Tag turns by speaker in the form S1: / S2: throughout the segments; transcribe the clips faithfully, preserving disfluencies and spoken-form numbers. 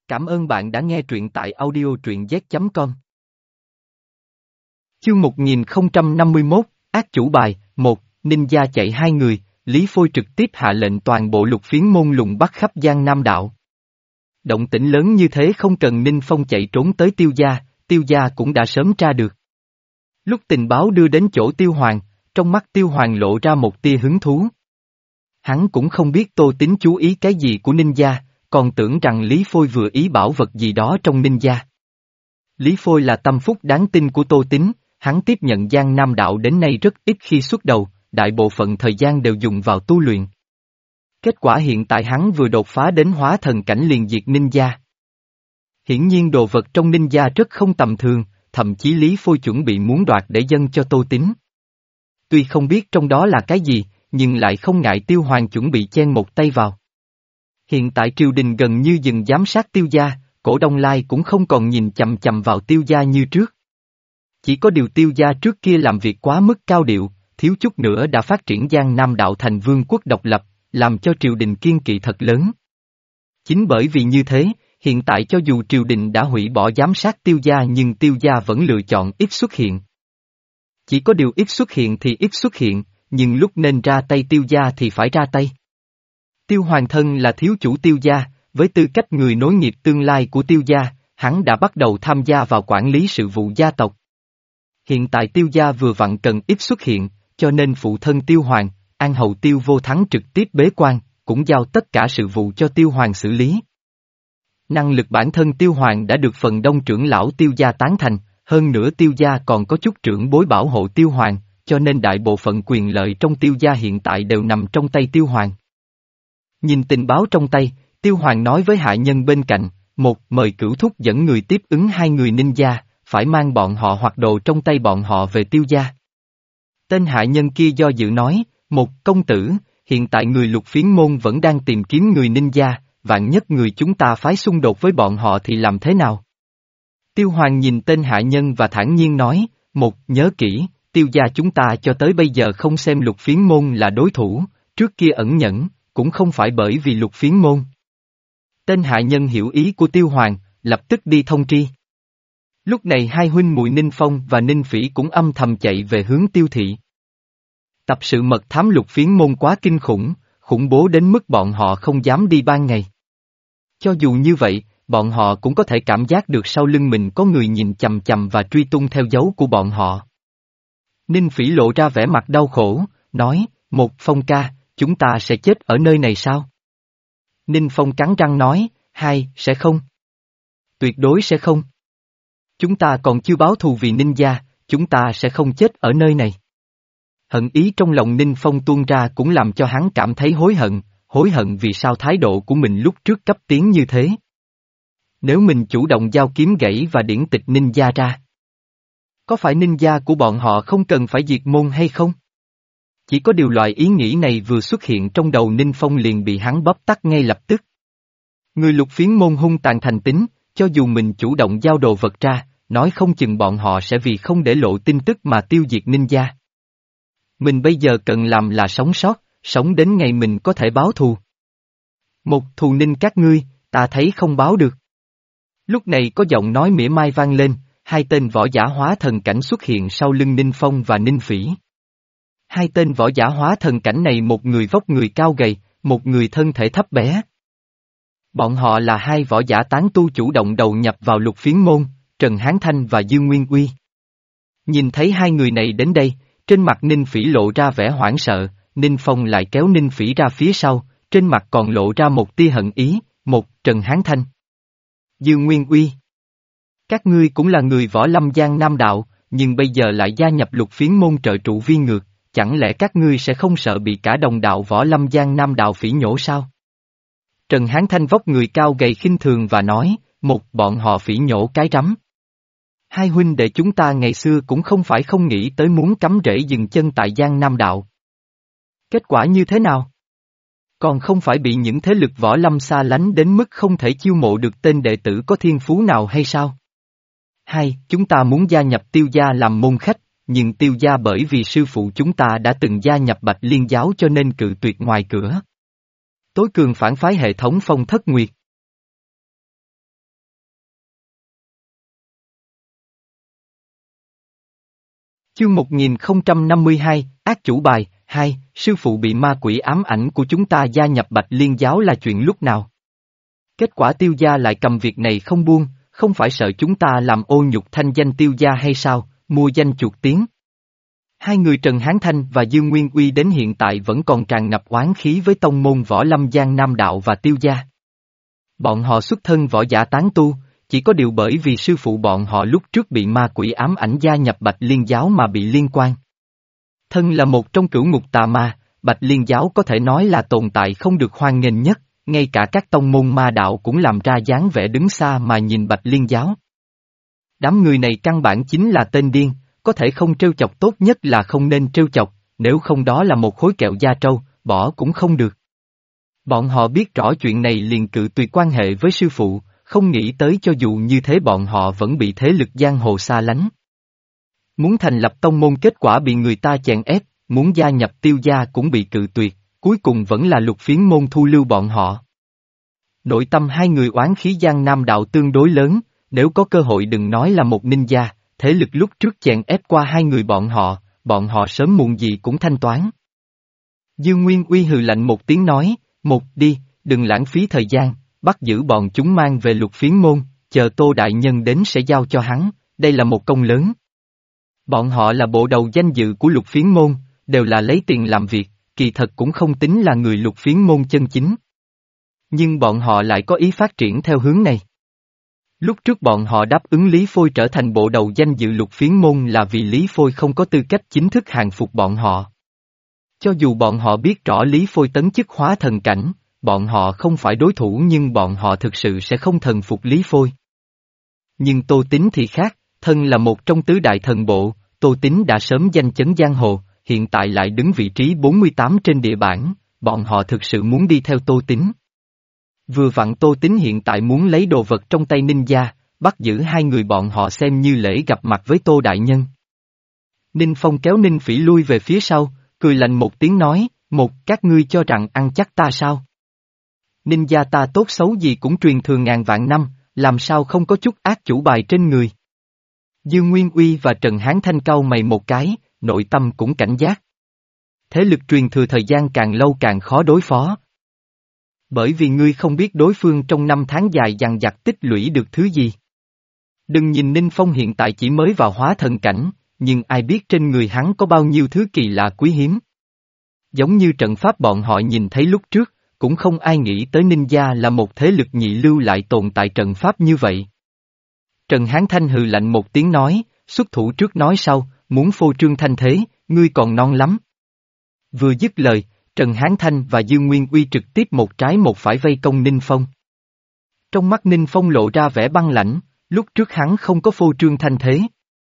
S1: Cảm ơn bạn đã nghe truyện tại audio truyện z chấm com. Chương một nghìn không trăm năm mươi mốt, Ác chủ bài, một, Ninja chạy hai người, Lý Phôi trực tiếp hạ lệnh toàn bộ lục phiến môn lùng bắt khắp Giang Nam đạo. Động tĩnh lớn như thế không cần Ninh Phong chạy trốn tới Tiêu gia, Tiêu gia cũng đã sớm tra được. Lúc tình báo đưa đến chỗ Tiêu Hoàng, trong mắt Tiêu Hoàng lộ ra một tia hứng thú. Hắn cũng không biết Tô Tín chú ý cái gì của Ninja, còn tưởng rằng Lý Phôi vừa ý bảo vật gì đó trong Ninja. Lý Phôi là tâm phúc đáng tin của Tô Tín, hắn tiếp nhận Giang Nam đạo đến nay rất ít khi xuất đầu, đại bộ phận thời gian đều dùng vào tu luyện. Kết quả hiện tại hắn vừa đột phá đến hóa thần cảnh liền diệt Ninja. Hiển nhiên đồ vật trong Ninja rất không tầm thường, thậm chí Lý Phôi chuẩn bị muốn đoạt để dâng cho Tô Tín. Tuy không biết trong đó là cái gì, nhưng lại không ngại Tiêu Hoàng chuẩn bị chen một tay vào. Hiện tại triều đình gần như dừng giám sát Tiêu gia, cổ Đông Lai cũng không còn nhìn chằm chằm vào Tiêu gia như trước. Chỉ có điều Tiêu gia trước kia làm việc quá mức cao điệu, thiếu chút nữa đã phát triển Giang Nam đạo thành vương quốc độc lập, làm cho triều đình kiên kỵ thật lớn. Chính bởi vì như thế, hiện tại cho dù triều đình đã hủy bỏ giám sát Tiêu gia nhưng Tiêu gia vẫn lựa chọn ít xuất hiện. Chỉ có điều ít xuất hiện thì ít xuất hiện, nhưng lúc nên ra tay Tiêu gia thì phải ra tay. Tiêu Hoàng thân là thiếu chủ Tiêu gia, với tư cách người nối nghiệp tương lai của Tiêu gia, hắn đã bắt đầu tham gia vào quản lý sự vụ gia tộc. Hiện tại Tiêu gia vừa vặn cần ít xuất hiện, cho nên phụ thân Tiêu Hoàng, An hầu Tiêu Vô Thắng trực tiếp bế quan, cũng giao tất cả sự vụ cho Tiêu Hoàng xử lý. Năng lực bản thân Tiêu Hoàng đã được phần đông trưởng lão Tiêu gia tán thành, hơn nữa Tiêu gia còn có chút trưởng bối bảo hộ Tiêu Hoàng, cho nên đại bộ phận quyền lợi trong Tiêu gia hiện tại đều nằm trong tay Tiêu Hoàng. Nhìn tình báo trong tay, Tiêu Hoàng nói với hạ nhân bên cạnh, một, mời cửu thúc dẫn người tiếp ứng hai người ninja, phải mang bọn họ hoặc đồ trong tay bọn họ về Tiêu gia. Tên hạ nhân kia do dự nói, một, công tử, hiện tại người lục phiến môn vẫn đang tìm kiếm người ninja, vạn nhất người chúng ta phái xung đột với bọn họ thì làm thế nào? Tiêu Hoàng nhìn tên hạ nhân và thản nhiên nói, một, nhớ kỹ, Tiêu gia chúng ta cho tới bây giờ không xem lục phiến môn là đối thủ, trước kia ẩn nhẫn, cũng không phải bởi vì lục phiến môn. Tên hạ nhân hiểu ý của Tiêu Hoàng, lập tức đi thông tri. Lúc này hai huynh muội Ninh Phong và Ninh Phỉ cũng âm thầm chạy về hướng Tiêu thị. Tập sự mật thám lục phiến môn quá kinh khủng, khủng bố đến mức bọn họ không dám đi ban ngày. Cho dù như vậy, bọn họ cũng có thể cảm giác được sau lưng mình có người nhìn chằm chằm và truy tung theo dấu của bọn họ. Ninh Phỉ lộ ra vẻ mặt đau khổ, nói, một, Phong ca, chúng ta sẽ chết ở nơi này sao? Ninh Phong cắn răng nói, hai, sẽ không. Tuyệt đối sẽ không. Chúng ta còn chưa báo thù vì Ninh gia, chúng ta sẽ không chết ở nơi này. Hận ý trong lòng Ninh Phong tuôn ra cũng làm cho hắn cảm thấy hối hận, hối hận vì sao thái độ của mình lúc trước cấp tiến như thế. Nếu mình chủ động giao kiếm gãy và điển tịch Ninh gia ra, có phải Ninh gia của bọn họ không cần phải diệt môn hay không? Chỉ có điều loại ý nghĩ này vừa xuất hiện trong đầu Ninh Phong liền bị hắn bóp tắt ngay lập tức. Người lục phiến môn hung tàn thành tính, cho dù mình chủ động giao đồ vật ra, nói không chừng bọn họ sẽ vì không để lộ tin tức mà tiêu diệt Ninh gia. Mình bây giờ cần làm là sống sót, sống đến ngày mình có thể báo thù. Một thù Ninh các ngươi, ta thấy không báo được. Lúc này có giọng nói mỉa mai vang lên, hai tên võ giả hóa thần cảnh xuất hiện sau lưng Ninh Phong và Ninh Phỉ. Hai tên võ giả hóa thần cảnh này một người vóc người cao gầy, một người thân thể thấp bé. Bọn họ là hai võ giả tán tu chủ động đầu nhập vào lục phiến môn, Trần Hán Thanh và Dương Nguyên Uy. Nhìn thấy hai người này đến đây, trên mặt Ninh Phỉ lộ ra vẻ hoảng sợ, Ninh Phong lại kéo Ninh Phỉ ra phía sau, trên mặt còn lộ ra một tia hận ý, một, Trần Hán Thanh. Dương Nguyên Uy. Các ngươi cũng là người võ lâm Giang Nam đạo, nhưng bây giờ lại gia nhập lục phiến môn trợ trụ viên ngược, chẳng lẽ các ngươi sẽ không sợ bị cả đồng đạo võ lâm Giang Nam đạo phỉ nhổ sao? Trần Hán Thanh vóc người cao gầy khinh thường và nói, một, bọn họ phỉ nhổ cái rắm. Hai huynh đệ chúng ta ngày xưa cũng không phải không nghĩ tới muốn cắm rễ dừng chân tại Giang Nam đạo. Kết quả như thế nào? Còn không phải bị những thế lực võ lâm xa lánh đến mức không thể chiêu mộ được tên đệ tử có thiên phú nào hay sao? Hai, chúng ta muốn gia nhập Tiêu gia làm môn khách, nhưng Tiêu gia bởi vì sư phụ chúng ta đã từng gia nhập Bạch Liên giáo cho nên cự tuyệt ngoài cửa. Tối cường phản phái hệ thống Phong Thất Nguyệt. Chương một nghìn không trăm năm mươi hai, ác chủ bài, hai, sư phụ bị ma quỷ ám ảnh của chúng ta gia nhập Bạch Liên giáo là chuyện lúc nào? Kết quả Tiêu gia lại cầm việc này không buông, không phải sợ chúng ta làm ô nhục thanh danh Tiêu gia hay sao, mua danh chuột tiếng. Hai người Trần Hán Thanh và Dương Nguyên Uy đến hiện tại vẫn còn tràn ngập oán khí với tông môn Võ Lâm Giang Nam Đạo và Tiêu gia. Bọn họ xuất thân võ giả tán tu, chỉ có điều bởi vì sư phụ bọn họ lúc trước bị ma quỷ ám ảnh gia nhập Bạch Liên giáo mà bị liên quan. Thân là một trong cửu ngục tà ma, Bạch Liên giáo có thể nói là tồn tại không được hoan nghênh nhất, ngay cả các tông môn ma đạo cũng làm ra dáng vẻ đứng xa mà nhìn Bạch Liên giáo. Đám người này căn bản chính là tên điên, có thể không trêu chọc tốt nhất là không nên trêu chọc, nếu không đó là một khối kẹo da trâu, bỏ cũng không được. Bọn họ biết rõ chuyện này liền cự tuyệt quan hệ với sư phụ, không nghĩ tới cho dù như thế bọn họ vẫn bị thế lực giang hồ xa lánh. Muốn thành lập tông môn kết quả bị người ta chèn ép, muốn gia nhập Tiêu gia cũng bị cự tuyệt, cuối cùng vẫn là Lục Phiến môn thu lưu bọn họ. Nội tâm hai người oán khí Giang Nam Đạo tương đối lớn, nếu có cơ hội đừng nói là một ninja, thế lực lúc trước chèn ép qua hai người bọn họ, bọn họ sớm muộn gì cũng thanh toán. Dương Nguyên Uy hừ lạnh một tiếng nói, một đi, đừng lãng phí thời gian, bắt giữ bọn chúng mang về Lục Phiến môn, chờ Tô Đại Nhân đến sẽ giao cho hắn, đây là một công lớn. Bọn họ là bộ đầu danh dự của Lục Phiến môn, đều là lấy tiền làm việc, kỳ thật cũng không tính là người Lục Phiến môn chân chính. Nhưng bọn họ lại có ý phát triển theo hướng này. Lúc trước bọn họ đáp ứng Lý Phôi trở thành bộ đầu danh dự Lục Phiến môn là vì Lý Phôi không có tư cách chính thức hàng phục bọn họ. Cho dù bọn họ biết rõ Lý Phôi tấn chức hóa thần cảnh, bọn họ không phải đối thủ nhưng bọn họ thực sự sẽ không thần phục Lý Phôi. Nhưng Tô Tín thì khác, thân là một trong tứ đại thần bộ, Tô Tín đã sớm danh chấn giang hồ, hiện tại lại đứng vị trí bốn mươi tám trên địa bảng, bọn họ thực sự muốn đi theo Tô Tín. Vừa vặn Tô Tín hiện tại muốn lấy đồ vật trong tay ninja, bắt giữ hai người bọn họ xem như lễ gặp mặt với Tô Đại Nhân. Ninh Phong kéo Ninh Phỉ lui về phía sau, cười lạnh một tiếng nói, một, các ngươi cho rằng ăn chắc ta sao? Ninja ta tốt xấu gì cũng truyền thừa ngàn vạn năm, làm sao không có chút ác chủ bài trên người? Dương Nguyên Uy và Trần Hán Thanh cau mày một cái, nội tâm cũng cảnh giác. Thế lực truyền thừa thời gian càng lâu càng khó đối phó. Bởi vì ngươi không biết đối phương trong năm tháng dài dằng dặc tích lũy được thứ gì. Đừng nhìn Ninh Phong hiện tại chỉ mới vào hóa thần cảnh, nhưng ai biết trên người hắn có bao nhiêu thứ kỳ lạ quý hiếm. Giống như trận pháp bọn họ nhìn thấy lúc trước, cũng không ai nghĩ tới ninja là một thế lực nhị lưu lại tồn tại trận pháp như vậy. Trần Hán Thanh hừ lạnh một tiếng nói, xuất thủ trước nói sau, muốn phô trương thanh thế, ngươi còn non lắm. Vừa dứt lời, Trần Hán Thanh và Dương Nguyên Uy trực tiếp một trái một phải vây công Ninh Phong. Trong mắt Ninh Phong lộ ra vẻ băng lãnh, lúc trước hắn không có phô trương thanh thế.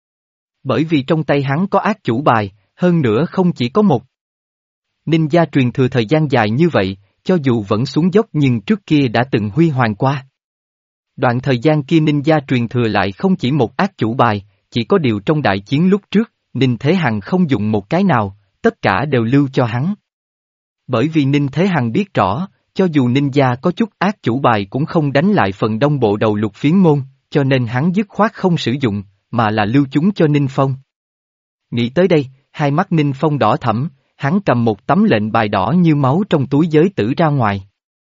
S1: Bởi vì trong tay hắn có ác chủ bài, hơn nữa không chỉ có một. Ninja truyền thừa thời gian dài như vậy, cho dù vẫn xuống dốc nhưng trước kia đã từng huy hoàng qua. Đoạn thời gian kia ninja truyền thừa lại không chỉ một ác chủ bài, chỉ có điều trong đại chiến lúc trước, Ninh Thế Hằng không dùng một cái nào, tất cả đều lưu cho hắn. Bởi vì Ninh Thế Hằng biết rõ, cho dù ninja có chút ác chủ bài cũng không đánh lại phần đông bộ đầu Lục Phiến môn, cho nên hắn dứt khoát không sử dụng, mà là lưu chúng cho Ninh Phong. Nghĩ tới đây, hai mắt Ninh Phong đỏ thẫm, hắn cầm một tấm lệnh bài đỏ như máu trong túi giới tử ra ngoài.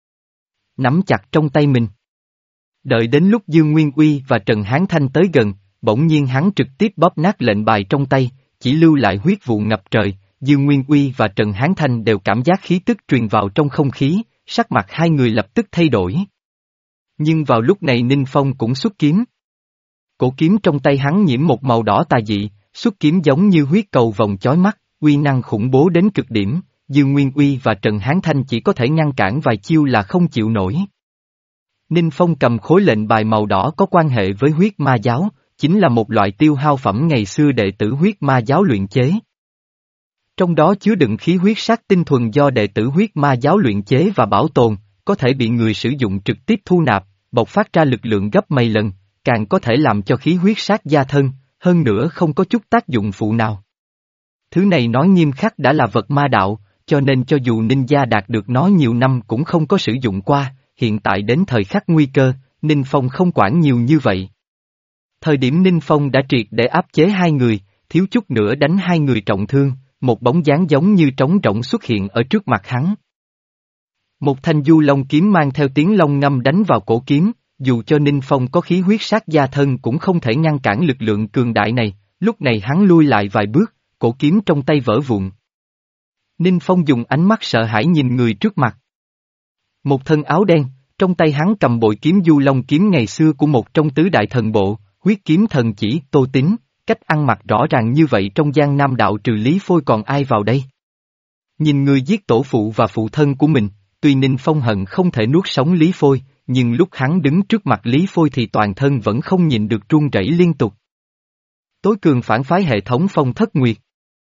S1: Nắm chặt trong tay mình. Đợi đến lúc Dương Nguyên Uy và Trần Hán Thanh tới gần, bỗng nhiên hắn trực tiếp bóp nát lệnh bài trong tay, chỉ lưu lại huyết vụ ngập trời, Dương Nguyên Uy và Trần Hán Thanh đều cảm giác khí tức truyền vào trong không khí, sắc mặt hai người lập tức thay đổi. Nhưng vào lúc này Ninh Phong cũng xuất kiếm. Cổ kiếm trong tay hắn nhiễm một màu đỏ tà dị, xuất kiếm giống như huyết cầu vòng chói mắt, uy năng khủng bố đến cực điểm, Dương Nguyên Uy và Trần Hán Thanh chỉ có thể ngăn cản vài chiêu là không chịu nổi. Ninh Phong cầm khối lệnh bài màu đỏ có quan hệ với huyết ma giáo, chính là một loại tiêu hao phẩm ngày xưa đệ tử huyết ma giáo luyện chế. Trong đó chứa đựng khí huyết sát tinh thuần do đệ tử huyết ma giáo luyện chế và bảo tồn, có thể bị người sử dụng trực tiếp thu nạp, bộc phát ra lực lượng gấp mấy lần, càng có thể làm cho khí huyết sát gia thân, hơn nữa không có chút tác dụng phụ nào. Thứ này nói nghiêm khắc đã là vật ma đạo, cho nên cho dù ninja đạt được nó nhiều năm cũng không có sử dụng qua, hiện tại đến thời khắc nguy cơ, Ninh Phong không quản nhiều như vậy. Thời điểm Ninh Phong đã triệt để áp chế hai người, thiếu chút nữa đánh hai người trọng thương, một bóng dáng giống như trống rỗng xuất hiện ở trước mặt hắn. Một thanh du long kiếm mang theo tiếng long ngâm đánh vào cổ kiếm, dù cho Ninh Phong có khí huyết sát gia thân cũng không thể ngăn cản lực lượng cường đại này, lúc này hắn lui lại vài bước, cổ kiếm trong tay vỡ vụn. Ninh Phong dùng ánh mắt sợ hãi nhìn người trước mặt. Một thân áo đen, trong tay hắn cầm bội kiếm du long kiếm ngày xưa của một trong tứ đại thần bộ, huyết kiếm thần chỉ, Tô Tín, cách ăn mặc rõ ràng như vậy trong Giang Nam đạo trừ Lý Phôi còn ai vào đây? Nhìn người giết tổ phụ và phụ thân của mình, tuy Ninh Phong hận không thể nuốt sống Lý Phôi, nhưng lúc hắn đứng trước mặt Lý Phôi thì toàn thân vẫn không nhìn được run rẩy liên tục. Tối cường phản phái hệ thống Phong Thất Nguyệt.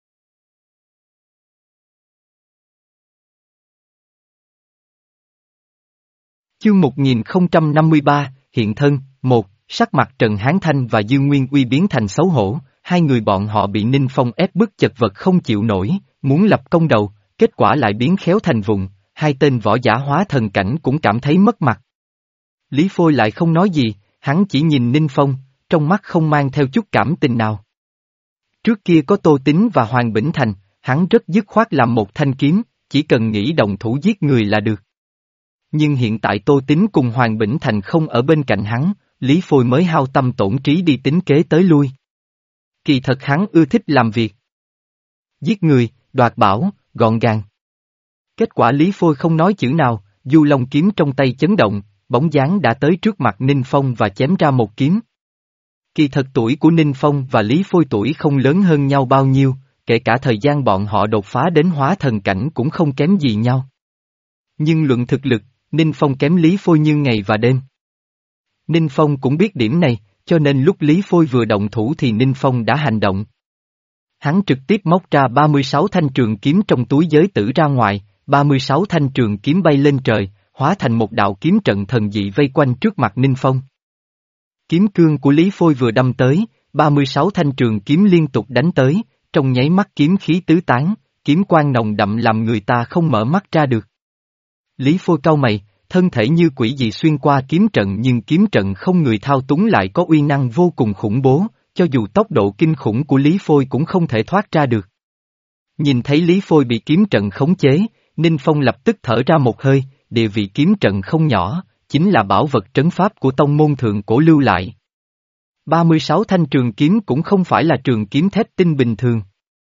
S1: Chương một nghìn không trăm năm mươi ba, hiện thân, một, sắc mặt Trần Hán Thanh và Dương Nguyên Uy biến thành xấu hổ, hai người bọn họ bị Ninh Phong ép bức chật vật không chịu nổi, muốn lập công đầu, kết quả lại biến khéo thành vụng, hai tên võ giả hóa thần cảnh cũng cảm thấy mất mặt. Lý Phôi lại không nói gì, hắn chỉ nhìn Ninh Phong, trong mắt không mang theo chút cảm tình nào. Trước kia có Tô Tín và Hoàng Bỉnh Thành, hắn rất dứt khoát làm một thanh kiếm, chỉ cần nghĩ động thủ giết người là được. Nhưng hiện tại Tô Tín cùng Hoàng Bỉnh Thành không ở bên cạnh hắn, Lý Phôi mới hao tâm tổn trí đi tính kế tới lui. Kỳ thật hắn ưa thích làm việc. Giết người, đoạt bảo, gọn gàng. Kết quả Lý Phôi không nói chữ nào, du long kiếm trong tay chấn động, bóng dáng đã tới trước mặt Ninh Phong và chém ra một kiếm. Kỳ thật tuổi của Ninh Phong và Lý Phôi tuổi không lớn hơn nhau bao nhiêu, kể cả thời gian bọn họ đột phá đến hóa thần cảnh cũng không kém gì nhau. Nhưng luận thực lực, Ninh Phong kém Lý Phôi như ngày và đêm. Ninh Phong cũng biết điểm này, cho nên lúc Lý Phôi vừa động thủ thì Ninh Phong đã hành động. Hắn trực tiếp móc ra ba mươi sáu thanh trường kiếm trong túi giới tử ra ngoài, ba mươi sáu thanh trường kiếm bay lên trời, hóa thành một đạo kiếm trận thần dị vây quanh trước mặt Ninh Phong. Kiếm cương của Lý Phôi vừa đâm tới, ba mươi sáu thanh trường kiếm liên tục đánh tới, trong nháy mắt kiếm khí tứ tán, kiếm quang nồng đậm làm người ta không mở mắt ra được. Lý Phôi cau mày, thân thể như quỷ dị xuyên qua kiếm trận nhưng kiếm trận không người thao túng lại có uy năng vô cùng khủng bố, cho dù tốc độ kinh khủng của Lý Phôi cũng không thể thoát ra được. Nhìn thấy Lý Phôi bị kiếm trận khống chế, Ninh Phong lập tức thở ra một hơi, địa vị kiếm trận không nhỏ, chính là bảo vật trấn pháp của tông môn thượng cổ lưu lại. ba mươi sáu thanh trường kiếm cũng không phải là trường kiếm thép tinh bình thường.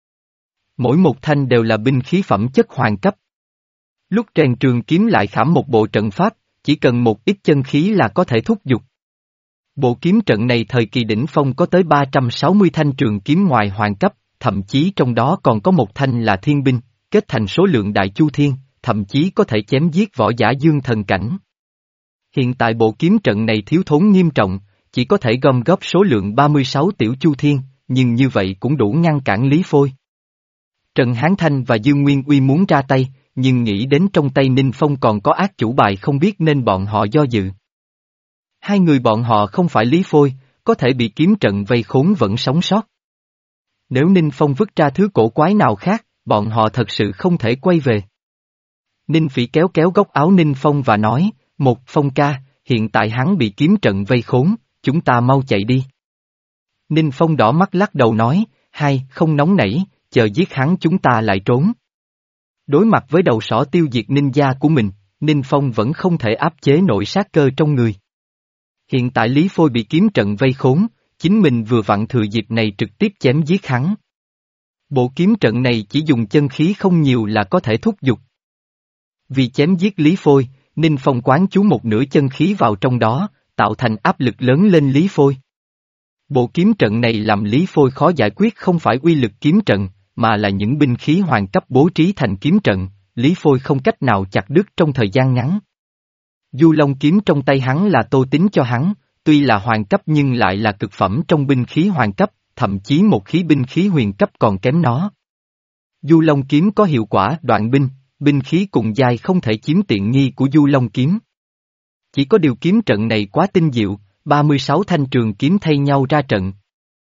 S1: Mỗi một thanh đều là binh khí phẩm chất hoàng cấp. Lúc rèn trường kiếm lại khảm một bộ trận pháp, chỉ cần một ít chân khí là có thể thúc giục. Bộ kiếm trận này thời kỳ đỉnh phong có tới ba trăm sáu mươi thanh trường kiếm ngoài hoàng cấp, thậm chí trong đó còn có một thanh là thiên binh, kết thành số lượng đại chu thiên, thậm chí có thể chém giết võ giả dương thần cảnh. Hiện tại bộ kiếm trận này thiếu thốn nghiêm trọng, chỉ có thể gom góp số lượng ba mươi sáu tiểu chu thiên, nhưng như vậy cũng đủ ngăn cản Lý Phôi. Trần Hán Thanh và Dương Nguyên Uy muốn ra tay, nhưng nghĩ đến trong tay Ninh Phong còn có ác chủ bài không biết nên bọn họ do dự. Hai người bọn họ không phải Lý Phôi, có thể bị kiếm trận vây khốn vẫn sống sót. Nếu Ninh Phong vứt ra thứ cổ quái nào khác, bọn họ thật sự không thể quay về. Ninh Phỉ kéo kéo góc áo Ninh Phong và nói, một Phong ca, hiện tại hắn bị kiếm trận vây khốn, chúng ta mau chạy đi. Ninh Phong đỏ mắt lắc đầu nói, hai, không nóng nảy, chờ giết hắn chúng ta lại trốn. Đối mặt với đầu sỏ tiêu diệt ninh gia của mình, Ninh Phong vẫn không thể áp chế nổi sát cơ trong người. Hiện tại Lý Phôi bị kiếm trận vây khốn, chính mình vừa vặn thừa dịp này trực tiếp chém giết hắn. Bộ kiếm trận này chỉ dùng chân khí không nhiều là có thể thúc giục. Vì chém giết Lý Phôi, Ninh Phong quán chú một nửa chân khí vào trong đó, tạo thành áp lực lớn lên Lý Phôi. Bộ kiếm trận này làm Lý Phôi khó giải quyết không phải uy lực kiếm trận, mà là những binh khí hoàng cấp bố trí thành kiếm trận, Lý Phôi không cách nào chặt đứt trong thời gian ngắn. Du long kiếm trong tay hắn là Tô Tín cho hắn, tuy là hoàng cấp nhưng lại là cực phẩm trong binh khí hoàng cấp, thậm chí một khí binh khí huyền cấp còn kém nó. Du long kiếm có hiệu quả đoạn binh, binh khí cùng giai không thể chiếm tiện nghi của du long kiếm. Chỉ có điều kiếm trận này quá tinh diệu, ba mươi sáu thanh trường kiếm thay nhau ra trận.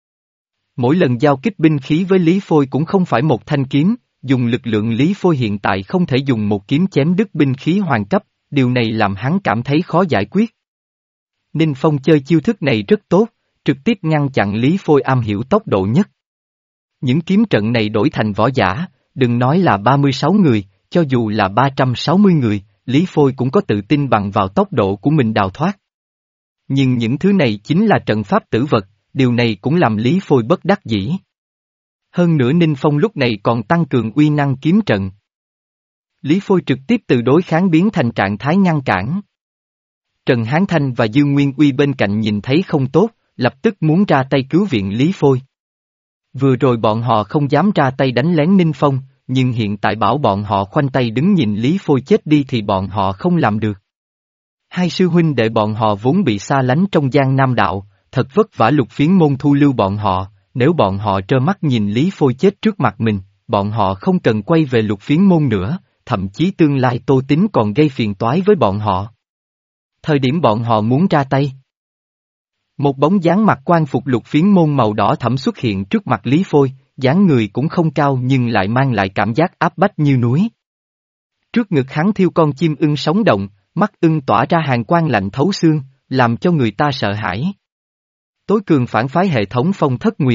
S1: Mỗi lần giao kích binh khí với Lý Phôi cũng không phải một thanh kiếm, dùng lực lượng Lý Phôi hiện tại không thể dùng một kiếm chém đứt binh khí hoàng cấp, điều này làm hắn cảm thấy khó giải quyết. Ninh Phong chơi chiêu thức này rất tốt, trực tiếp ngăn chặn Lý Phôi am hiểu tốc độ nhất. Những kiếm trận này đổi thành võ giả, đừng nói là ba mươi sáu người, cho dù là ba trăm sáu mươi người, Lý Phôi cũng có tự tin bằng vào tốc độ của mình đào thoát. Nhưng những thứ này chính là trận pháp tử vật, điều này cũng làm Lý Phôi bất đắc dĩ. Hơn nữa Ninh Phong lúc này còn tăng cường uy năng kiếm trận. Lý Phôi trực tiếp từ đối kháng biến thành trạng thái ngăn cản. Trần Hán Thanh và Dương Nguyên Uy bên cạnh nhìn thấy không tốt, lập tức muốn ra tay cứu viện Lý Phôi. Vừa rồi bọn họ không dám ra tay đánh lén Ninh Phong, nhưng hiện tại bảo bọn họ khoanh tay đứng nhìn Lý Phôi chết đi thì bọn họ không làm được. Hai sư huynh đệ bọn họ vốn bị xa lánh trong Giang Nam Đạo, thật vất vả Lục Phiến Môn thu lưu bọn họ, nếu bọn họ trơ mắt nhìn Lý Phôi chết trước mặt mình, bọn họ không cần quay về Lục Phiến Môn nữa, thậm chí tương lai Tô Tín còn gây phiền toái với bọn họ. Thời điểm bọn họ muốn ra tay, một bóng dáng mặc quan phục Lục Phiến Môn màu đỏ thẫm xuất hiện trước mặt Lý Phôi, dáng người cũng không cao nhưng lại mang lại cảm giác áp bách như núi. Trước ngực hắn thiêu con chim ưng sống động, mắt ưng tỏa ra hàn quang lạnh thấu xương, làm cho người ta sợ hãi. Tối cường phản phái hệ thống Phong Thất Nguyệt.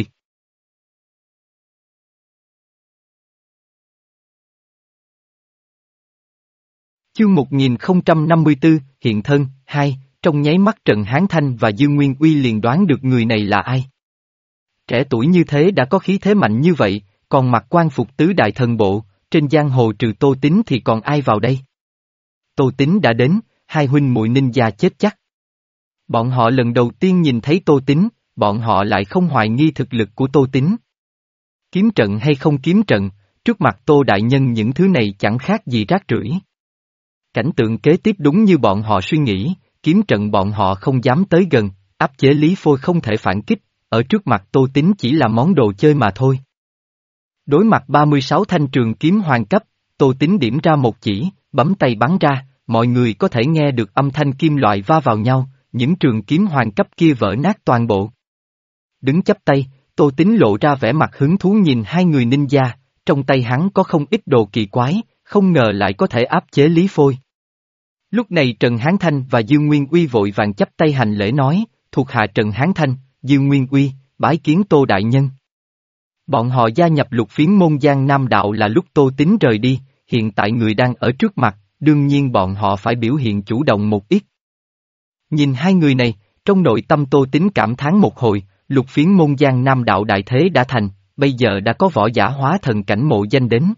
S1: Chương một nghìn không trăm năm mươi tư, hiện thân, hai, trong nháy mắt Trần Hán Thanh và Dương Nguyên Uy liền đoán được người này là ai. Trẻ tuổi như thế đã có khí thế mạnh như vậy, còn mặc quan phục tứ đại thần bộ, trên giang hồ trừ Tô Tín thì còn ai vào đây? Tô Tín đã đến, hai huynh muội ninja chết chắc. Bọn họ lần đầu tiên nhìn thấy Tô Tín, bọn họ lại không hoài nghi thực lực của Tô Tín. Kiếm trận hay không kiếm trận, trước mặt Tô Đại Nhân những thứ này chẳng khác gì rác rưởi. Cảnh tượng kế tiếp đúng như bọn họ suy nghĩ, kiếm trận bọn họ không dám tới gần, áp chế Lý Phôi không thể phản kích, ở trước mặt Tô Tín chỉ là món đồ chơi mà thôi. Đối mặt ba mươi sáu thanh trường kiếm hoàng cấp, Tô Tín điểm ra một chỉ, bấm tay bắn ra, mọi người có thể nghe được âm thanh kim loại va vào nhau, những trường kiếm hoàng cấp kia vỡ nát toàn bộ. Đứng chắp tay, Tô Tín lộ ra vẻ mặt hứng thú nhìn hai người ninja, trong tay hắn có không ít đồ kỳ quái, không ngờ lại có thể áp chế Lý Phôi. Lúc này Trần Hán Thanh và Dương Nguyên Uy vội vàng chắp tay hành lễ nói, thuộc hạ Trần Hán Thanh, Dương Nguyên Uy, bái kiến Tô Đại Nhân. Bọn họ gia nhập Lục Phiến Môn Giang Nam Đạo là lúc Tô Tín rời đi, hiện tại người đang ở trước mặt, đương nhiên bọn họ phải biểu hiện chủ động một ít. Nhìn hai người này, trong nội tâm Tô Tín cảm thán một hồi, Lục Phiến Môn Giang Nam Đạo đại thế đã thành, bây giờ đã có võ giả hóa thần cảnh mộ danh đến.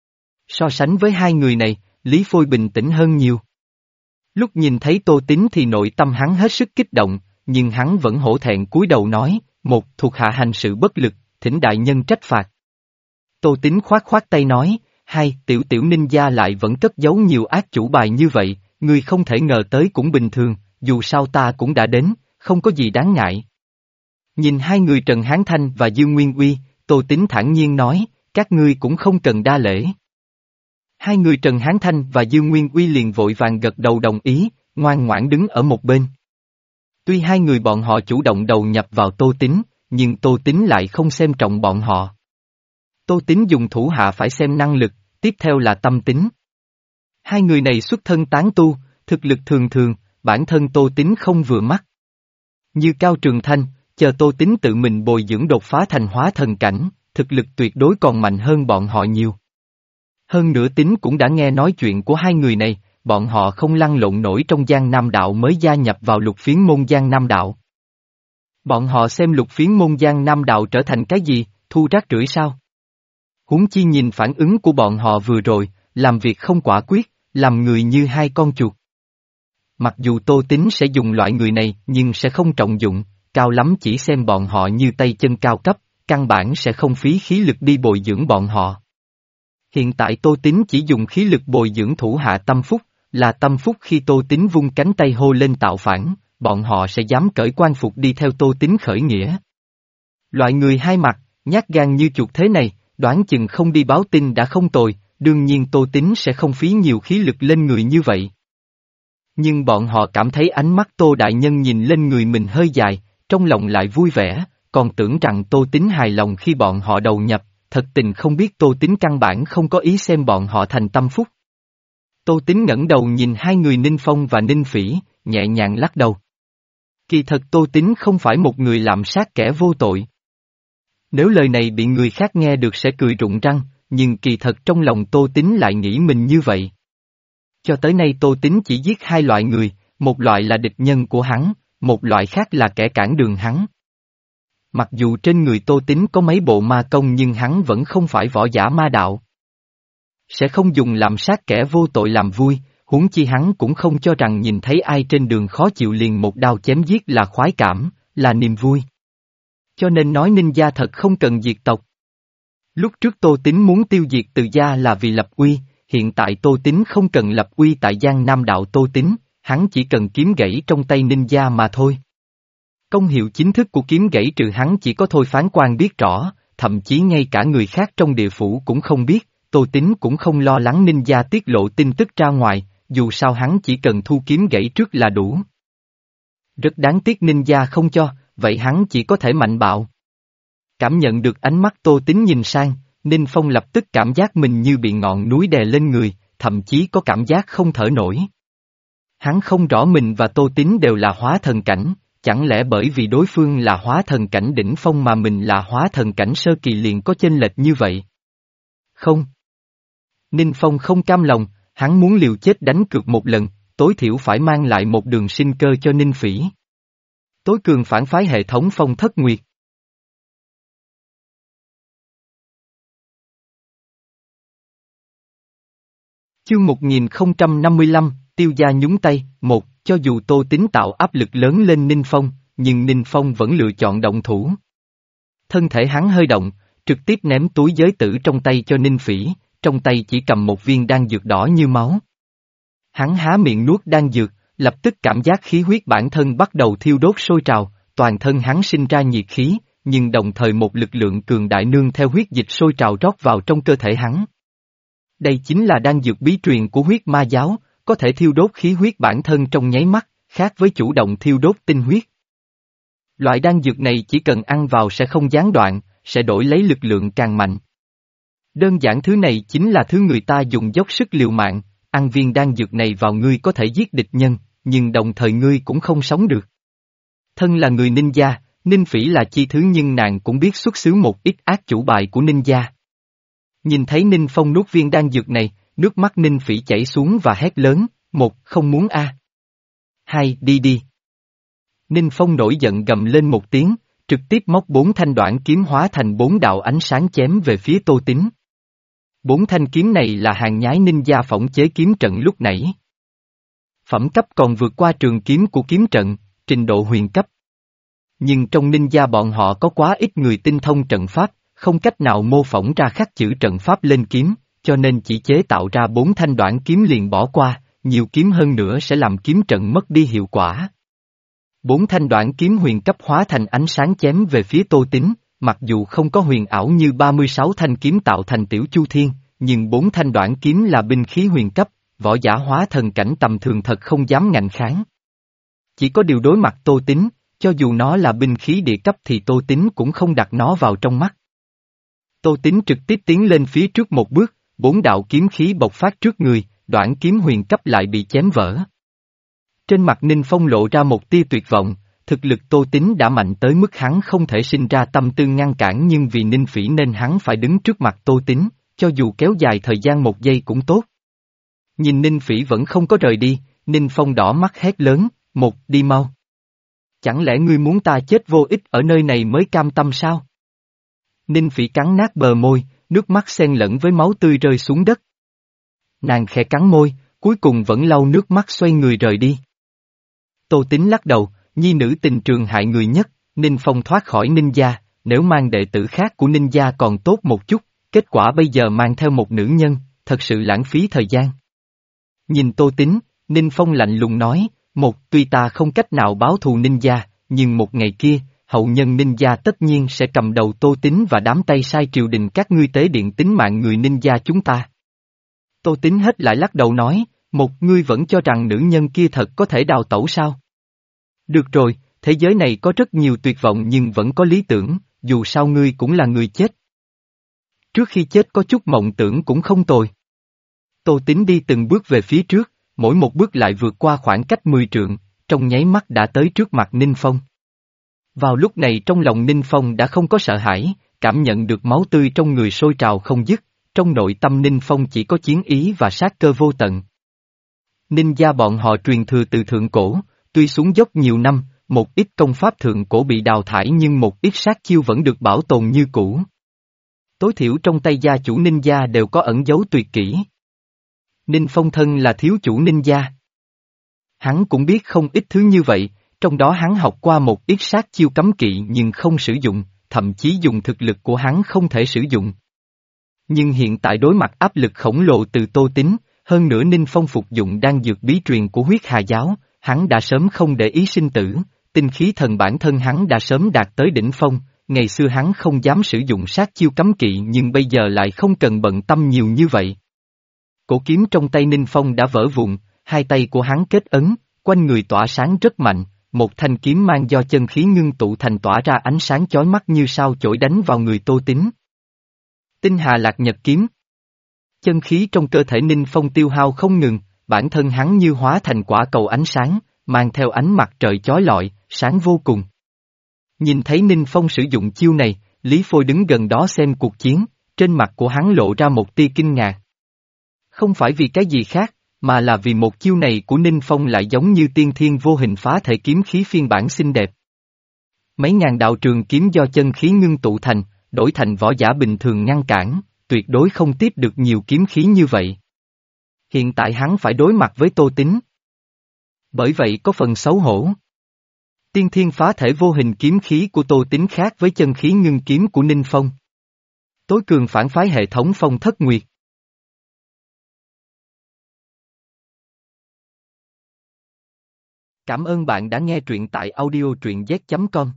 S1: So sánh với hai người này, Lý Phôi bình tĩnh hơn nhiều. Lúc nhìn thấy Tô Tín thì nội tâm hắn hết sức kích động, nhưng hắn vẫn hổ thẹn cúi đầu nói, một thuộc hạ hành sự bất lực, thỉnh đại nhân trách phạt. Tô Tín khoát khoát tay nói, hai tiểu tiểu ninja lại vẫn cất giấu nhiều ác chủ bài như vậy, ngươi không thể ngờ tới cũng bình thường, dù sao ta cũng đã đến, không có gì đáng ngại. Nhìn hai người Trần Hán Thanh và Dương Nguyên Uy, Tô Tín thản nhiên nói, các ngươi cũng không cần đa lễ. Hai người Trần Hán Thanh và Dương Nguyên Uy liền vội vàng gật đầu đồng ý, ngoan ngoãn đứng ở một bên. Tuy hai người bọn họ chủ động đầu nhập vào Tô Tín, nhưng Tô Tín lại không xem trọng bọn họ. Tô Tín dùng thủ hạ phải xem năng lực, tiếp theo là tâm tính. Hai người này xuất thân tán tu, thực lực thường thường, bản thân Tô Tín không vừa mắt. Như Cao Trường Thanh, chờ Tô Tín tự mình bồi dưỡng đột phá thành hóa thần cảnh, thực lực tuyệt đối còn mạnh hơn bọn họ nhiều. Hơn nữa Tín cũng đã nghe nói chuyện của hai người này, bọn họ không lăn lộn nổi trong Giang Nam Đạo mới gia nhập vào Lục Phiến Môn Giang Nam Đạo. Bọn họ xem Lục Phiến Môn Giang Nam Đạo trở thành cái gì, thu rác rưởi sao? Huống chi nhìn phản ứng của bọn họ vừa rồi, làm việc không quả quyết, làm người như hai con chuột. Mặc dù Tô Tín sẽ dùng loại người này nhưng sẽ không trọng dụng, cao lắm chỉ xem bọn họ như tay chân cao cấp, căn bản sẽ không phí khí lực đi bồi dưỡng bọn họ. Hiện tại Tô Tín chỉ dùng khí lực bồi dưỡng thủ hạ Tâm Phúc, là Tâm Phúc khi Tô Tín vung cánh tay hô lên tạo phản, bọn họ sẽ dám cởi quan phục đi theo Tô Tín khởi nghĩa. Loại người hai mặt, nhát gan như chuột thế này, đoán chừng không đi báo tin đã không tồi, đương nhiên Tô Tín sẽ không phí nhiều khí lực lên người như vậy. Nhưng bọn họ cảm thấy ánh mắt Tô Đại Nhân nhìn lên người mình hơi dài, trong lòng lại vui vẻ, còn tưởng rằng Tô Tín hài lòng khi bọn họ đầu nhập, thật tình không biết Tô Tín căn bản không có ý xem bọn họ thành Tâm Phúc. Tô Tín ngẩng đầu nhìn hai người Ninh Phong và Ninh Phỉ, nhẹ nhàng lắc đầu. Kỳ thật Tô Tín không phải một người lạm sát kẻ vô tội. Nếu lời này bị người khác nghe được sẽ cười rụng răng, nhưng kỳ thật trong lòng Tô Tín lại nghĩ mình như vậy. Cho tới nay Tô Tín chỉ giết hai loại người, một loại là địch nhân của hắn, một loại khác là kẻ cản đường hắn. Mặc dù trên người Tô Tín có mấy bộ ma công nhưng hắn vẫn không phải võ giả ma đạo. Sẽ không dùng làm sát kẻ vô tội làm vui, huống chi hắn cũng không cho rằng nhìn thấy ai trên đường khó chịu liền một đao chém giết là khoái cảm, là niềm vui. Cho nên nói ninja thật không cần diệt tộc. Lúc trước Tô Tín muốn tiêu diệt Từ gia là vì lập uy, hiện tại Tô Tín không cần lập uy tại Giang Nam đạo Tô Tín, hắn chỉ cần kiếm gãy trong tay ninja mà thôi. Công hiệu chính thức của kiếm gãy trừ hắn chỉ có Thôi Phán Quan biết rõ, thậm chí ngay cả người khác trong địa phủ cũng không biết, Tô Tín cũng không lo lắng ninja tiết lộ tin tức ra ngoài, dù sao hắn chỉ cần thu kiếm gãy trước là đủ. Rất đáng tiếc ninja không cho, vậy hắn chỉ có thể mạnh bạo. Cảm nhận được ánh mắt Tô Tín nhìn sang, Ninh Phong lập tức cảm giác mình như bị ngọn núi đè lên người, thậm chí có cảm giác không thở nổi. Hắn không rõ mình và Tô Tín đều là hóa thần cảnh, chẳng lẽ bởi vì đối phương là hóa thần cảnh đỉnh phong mà mình là hóa thần cảnh sơ kỳ liền có chênh lệch như vậy? Không. Ninh Phong không cam lòng, hắn muốn liều chết đánh cược một lần, tối thiểu phải mang lại một đường sinh cơ cho Ninh Phỉ. Tối cường phản phái hệ thống Phong Thất Nguyệt. Chương một nghìn không trăm năm mươi lăm, Tiêu gia nhúng tay, một, cho dù Tô Tín tạo áp lực lớn lên Ninh Phong, nhưng Ninh Phong vẫn lựa chọn động thủ. Thân thể hắn hơi động, trực tiếp ném túi giới tử trong tay cho Ninh Phỉ, trong tay chỉ cầm một viên đan dược đỏ như máu. Hắn há miệng nuốt đan dược, lập tức cảm giác khí huyết bản thân bắt đầu thiêu đốt sôi trào, toàn thân hắn sinh ra nhiệt khí, nhưng đồng thời một lực lượng cường đại nương theo huyết dịch sôi trào rót vào trong cơ thể hắn. Đây chính là đan dược bí truyền của huyết ma giáo, có thể thiêu đốt khí huyết bản thân trong nháy mắt, khác với chủ động thiêu đốt tinh huyết. Loại đan dược này chỉ cần ăn vào sẽ không gián đoạn, sẽ đổi lấy lực lượng càng mạnh. Đơn giản thứ này chính là thứ người ta dùng dốc sức liều mạng, ăn viên đan dược này vào ngươi có thể giết địch nhân, nhưng đồng thời ngươi cũng không sống được. Thân là người ninja, Ninh Phỉ là chi thứ nhưng nàng cũng biết xuất xứ một ít ác chủ bài của ninja. Nhìn thấy Ninh Phong nuốt viên đan dược này, nước mắt Ninh Phỉ chảy xuống và hét lớn, một, không muốn a. Hai, đi đi. Ninh Phong nổi giận gầm lên một tiếng, trực tiếp móc bốn thanh đoạn kiếm hóa thành bốn đạo ánh sáng chém về phía Tô Tín. Bốn thanh kiếm này là hàng nhái ninja phỏng chế kiếm trận lúc nãy. Phẩm cấp còn vượt qua trường kiếm của kiếm trận, trình độ huyền cấp. Nhưng trong ninja bọn họ có quá ít người tinh thông trận pháp, không cách nào mô phỏng ra khắc chữ trận pháp lên kiếm, cho nên chỉ chế tạo ra bốn thanh đoạn kiếm liền bỏ qua, nhiều kiếm hơn nữa sẽ làm kiếm trận mất đi hiệu quả. Bốn thanh đoạn kiếm huyền cấp hóa thành ánh sáng chém về phía Tô Tín, mặc dù không có huyền ảo như ba mươi sáu thanh kiếm tạo thành tiểu chu thiên, nhưng bốn thanh đoạn kiếm là binh khí huyền cấp, võ giả hóa thần cảnh tầm thường thật không dám ngạnh kháng. Chỉ có điều đối mặt Tô Tín, cho dù nó là binh khí địa cấp thì Tô Tín cũng không đặt nó vào trong mắt. Tô Tín trực tiếp tiến lên phía trước một bước, bốn đạo kiếm khí bộc phát trước người, đoạn kiếm huyền cấp lại bị chém vỡ. Trên mặt Ninh Phong lộ ra một tia tuyệt vọng, thực lực Tô Tín đã mạnh tới mức hắn không thể sinh ra tâm tư ngăn cản nhưng vì Ninh Phỉ nên hắn phải đứng trước mặt Tô Tín, cho dù kéo dài thời gian một giây cũng tốt. Nhìn Ninh Phỉ vẫn không có rời đi, Ninh Phong đỏ mắt hét lớn, một, đi mau. Chẳng lẽ ngươi muốn ta chết vô ích ở nơi này mới cam tâm sao? Ninh Phỉ cắn nát bờ môi, nước mắt xen lẫn với máu tươi rơi xuống đất. Nàng khẽ cắn môi, cuối cùng vẫn lau nước mắt xoay người rời đi. Tô Tín lắc đầu, nhi nữ tình trường hại người nhất, Ninh Phong thoát khỏi ninja, nếu mang đệ tử khác của ninja còn tốt một chút, kết quả bây giờ mang theo một nữ nhân, thật sự lãng phí thời gian. Nhìn Tô Tín, Ninh Phong lạnh lùng nói, một, tuy ta không cách nào báo thù ninja, nhưng một ngày kia, hậu nhân ninja tất nhiên sẽ cầm đầu Tô Tín và đám tay sai triều đình các ngươi tế điện tính mạng người ninja chúng ta. Tô Tín hết lại lắc đầu nói, một, ngươi vẫn cho rằng nữ nhân kia thật có thể đào tẩu sao? Được rồi, thế giới này có rất nhiều tuyệt vọng nhưng vẫn có lý tưởng, dù sao ngươi cũng là người chết. Trước khi chết có chút mộng tưởng cũng không tồi. Tô Tín đi từng bước về phía trước, mỗi một bước lại vượt qua khoảng cách mười trượng, trong nháy mắt đã tới trước mặt Ninh Phong. Vào lúc này trong lòng Ninh Phong đã không có sợ hãi, cảm nhận được máu tươi trong người sôi trào không dứt, trong nội tâm Ninh Phong chỉ có chiến ý và sát cơ vô tận. Ninh gia bọn họ truyền thừa từ thượng cổ, tuy xuống dốc nhiều năm, một ít công pháp thượng cổ bị đào thải nhưng một ít sát chiêu vẫn được bảo tồn như cũ. Tối thiểu trong tay gia chủ Ninh gia đều có ẩn dấu tuyệt kỹ. Ninh Phong thân là thiếu chủ Ninh gia. Hắn cũng biết không ít thứ như vậy, trong đó hắn học qua một ít sát chiêu cấm kỵ nhưng không sử dụng, thậm chí dùng thực lực của hắn không thể sử dụng. Nhưng hiện tại đối mặt áp lực khổng lồ từ Tô Tín, hơn nữa Ninh Phong phục dụng đan dược bí truyền của huyết hà giáo, hắn đã sớm không để ý sinh tử, tinh khí thần bản thân hắn đã sớm đạt tới đỉnh phong, ngày xưa hắn không dám sử dụng sát chiêu cấm kỵ nhưng bây giờ lại không cần bận tâm nhiều như vậy. Cổ kiếm trong tay Ninh Phong đã vỡ vụn, hai tay của hắn kết ấn, quanh người tỏa sáng rất mạnh, một thanh kiếm mang do chân khí ngưng tụ thành tỏa ra ánh sáng chói mắt như sao chổi đánh vào người Tô Tín. Tinh Hà Lạc Nhật Kiếm. Chân khí trong cơ thể Ninh Phong tiêu hao không ngừng, bản thân hắn như hóa thành quả cầu ánh sáng, mang theo ánh mặt trời chói lọi, sáng vô cùng. Nhìn thấy Ninh Phong sử dụng chiêu này, Lý Phôi đứng gần đó xem cuộc chiến, trên mặt của hắn lộ ra một tia kinh ngạc. Không phải vì cái gì khác, mà là vì một chiêu này của Ninh Phong lại giống như tiên thiên vô hình phá thể kiếm khí phiên bản xinh đẹp. Mấy ngàn đạo trường kiếm do chân khí ngưng tụ thành, đổi thành võ giả bình thường ngăn cản, tuyệt đối không tiếp được nhiều kiếm khí như vậy. Hiện tại hắn phải đối mặt với Tô Tín. Bởi vậy có phần xấu hổ. Tiên thiên phá thể vô hình kiếm khí của Tô Tín khác với chân khí ngưng kiếm của Ninh Phong. Tối cường phản phái hệ thống Phong Thất Nguyệt. Cảm ơn bạn đã nghe truyện tại audio truyện z chấm com.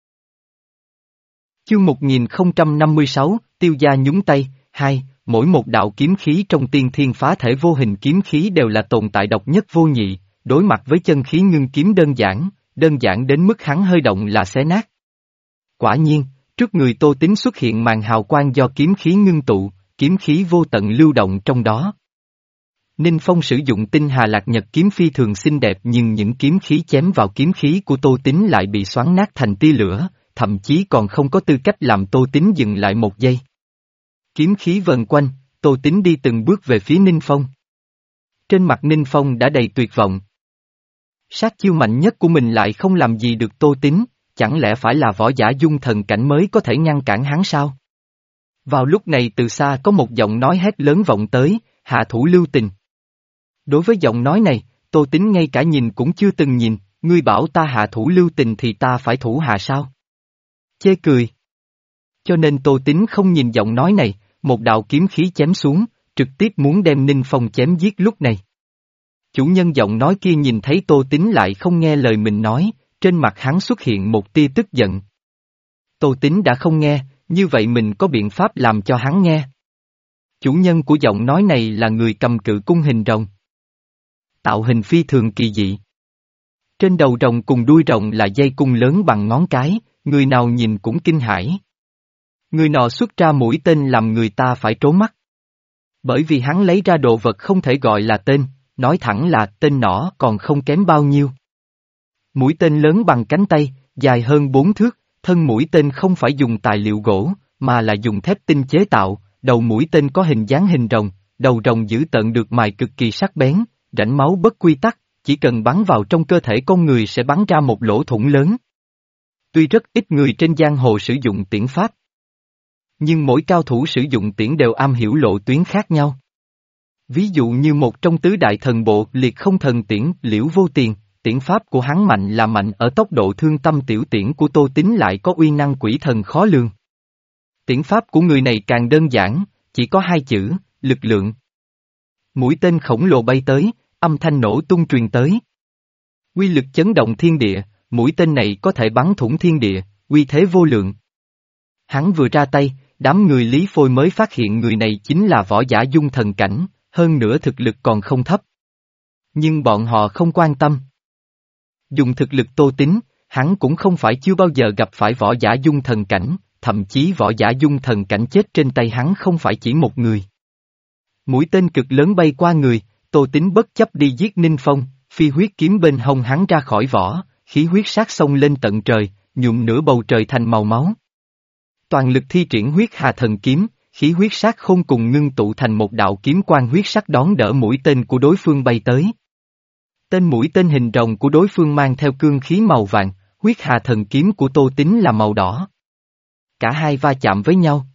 S1: Chương một nghìn không trăm năm mươi sáu, Tiêu gia nhúng tay, hai, mỗi một đạo kiếm khí trong tiên thiên phá thể vô hình kiếm khí đều là tồn tại độc nhất vô nhị, đối mặt với chân khí ngưng kiếm đơn giản, đơn giản đến mức hắn hơi động là xé nát. Quả nhiên, trước người Tô Tín xuất hiện màn hào quang do kiếm khí ngưng tụ, kiếm khí vô tận lưu động trong đó. Ninh Phong sử dụng Tinh Hà Lạc Nhật kiếm phi thường xinh đẹp nhưng những kiếm khí chém vào kiếm khí của Tô Tín lại bị xoắn nát thành tia lửa, thậm chí còn không có tư cách làm Tô Tín dừng lại một giây. Kiếm khí vần quanh, Tô Tín đi từng bước về phía Ninh Phong. Trên mặt Ninh Phong đã đầy tuyệt vọng. Sát chiêu mạnh nhất của mình lại không làm gì được Tô Tín, chẳng lẽ phải là võ giả dung thần cảnh mới có thể ngăn cản hắn sao? Vào lúc này từ xa có một giọng nói hét lớn vọng tới, hạ thủ lưu tình. Đối với giọng nói này, Tô Tín ngay cả nhìn cũng chưa từng nhìn, ngươi bảo ta hạ thủ lưu tình thì ta phải thủ hạ sao? Chê cười. Cho nên Tô Tín không nhìn giọng nói này, một đạo kiếm khí chém xuống, trực tiếp muốn đem Ninh Phong chém giết lúc này. Chủ nhân giọng nói kia nhìn thấy Tô Tín lại không nghe lời mình nói, trên mặt hắn xuất hiện một tia tức giận. Tô Tín đã không nghe, như vậy mình có biện pháp làm cho hắn nghe. Chủ nhân của giọng nói này là người cầm cự cung hình rồng. Tạo hình phi thường kỳ dị. Trên đầu rồng cùng đuôi rồng là dây cung lớn bằng ngón cái, người nào nhìn cũng kinh hãi. Người nọ xuất ra mũi tên làm người ta phải trố mắt. Bởi vì hắn lấy ra đồ vật không thể gọi là tên, nói thẳng là tên nỏ còn không kém bao nhiêu. Mũi tên lớn bằng cánh tay, dài hơn bốn thước, thân mũi tên không phải dùng tài liệu gỗ, mà là dùng thép tinh chế tạo, đầu mũi tên có hình dáng hình rồng, đầu rồng dữ tợn được mài cực kỳ sắc bén, rãnh máu bất quy tắc, chỉ cần bắn vào trong cơ thể con người sẽ bắn ra một lỗ thủng lớn. Tuy rất ít người trên giang hồ sử dụng tiễn pháp, nhưng mỗi cao thủ sử dụng tiễn đều am hiểu lộ tuyến khác nhau. Ví dụ như một trong tứ đại thần bộ liệt không thần tiễn Liễu Vô Tiền, tiễn pháp của hắn mạnh là mạnh ở tốc độ thương tâm, tiểu tiễn của Tô Tín lại có uy năng quỷ thần khó lường. Tiễn pháp của người này càng đơn giản, chỉ có hai chữ, lực lượng. Mũi tên khổng lồ bay tới, âm thanh nổ tung truyền tới. Uy lực chấn động thiên địa, mũi tên này có thể bắn thủng thiên địa, uy thế vô lượng. Hắn vừa ra tay, đám người Lý Phôi mới phát hiện người này chính là võ giả dung thần cảnh, hơn nữa thực lực còn không thấp. Nhưng bọn họ không quan tâm. Dùng thực lực Tô Tín, hắn cũng không phải chưa bao giờ gặp phải võ giả dung thần cảnh, thậm chí võ giả dung thần cảnh chết trên tay hắn không phải chỉ một người. Mũi tên cực lớn bay qua người, Tô Tín bất chấp đi giết Ninh Phong, phi huyết kiếm bên hông hắn ra khỏi vỏ, khí huyết sát xông lên tận trời, nhuộm nửa bầu trời thành màu máu. toàn lực thi triển huyết hà thần kiếm, khí huyết sát khôn cùng ngưng tụ thành một đạo kiếm quang huyết sắc đón đỡ mũi tên của đối phương bay tới. Tên mũi tên hình rồng của đối phương mang theo cương khí màu vàng, huyết hà thần kiếm của Tô Tín là màu đỏ. Cả hai va chạm với nhau.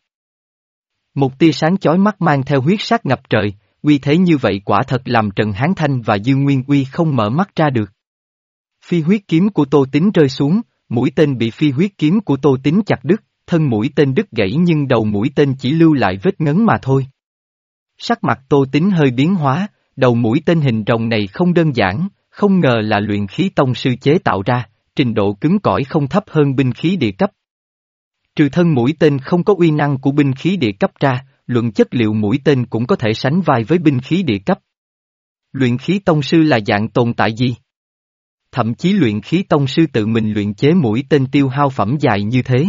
S1: Một tia sáng chói mắt mang theo huyết sắc ngập trời, uy thế như vậy quả thật làm Trần Hán Thanh và Dương Nguyên Uy không mở mắt ra được. Phi huyết kiếm của Tô Tín rơi xuống, mũi tên bị phi huyết kiếm của Tô Tín chặt đứt, thân mũi tên đứt gãy nhưng đầu mũi tên chỉ lưu lại vết ngấn mà thôi. Sắc mặt Tô Tín hơi biến hóa, đầu mũi tên hình rồng này không đơn giản, không ngờ là luyện khí tông sư chế tạo ra, trình độ cứng cỏi không thấp hơn binh khí địa cấp. Trừ thân mũi tên không có uy năng của binh khí địa cấp ra, luận chất liệu mũi tên cũng có thể sánh vai với binh khí địa cấp. Luyện khí tông sư là dạng tồn tại gì? Thậm chí luyện khí tông sư tự mình luyện chế mũi tên tiêu hao phẩm dài như thế.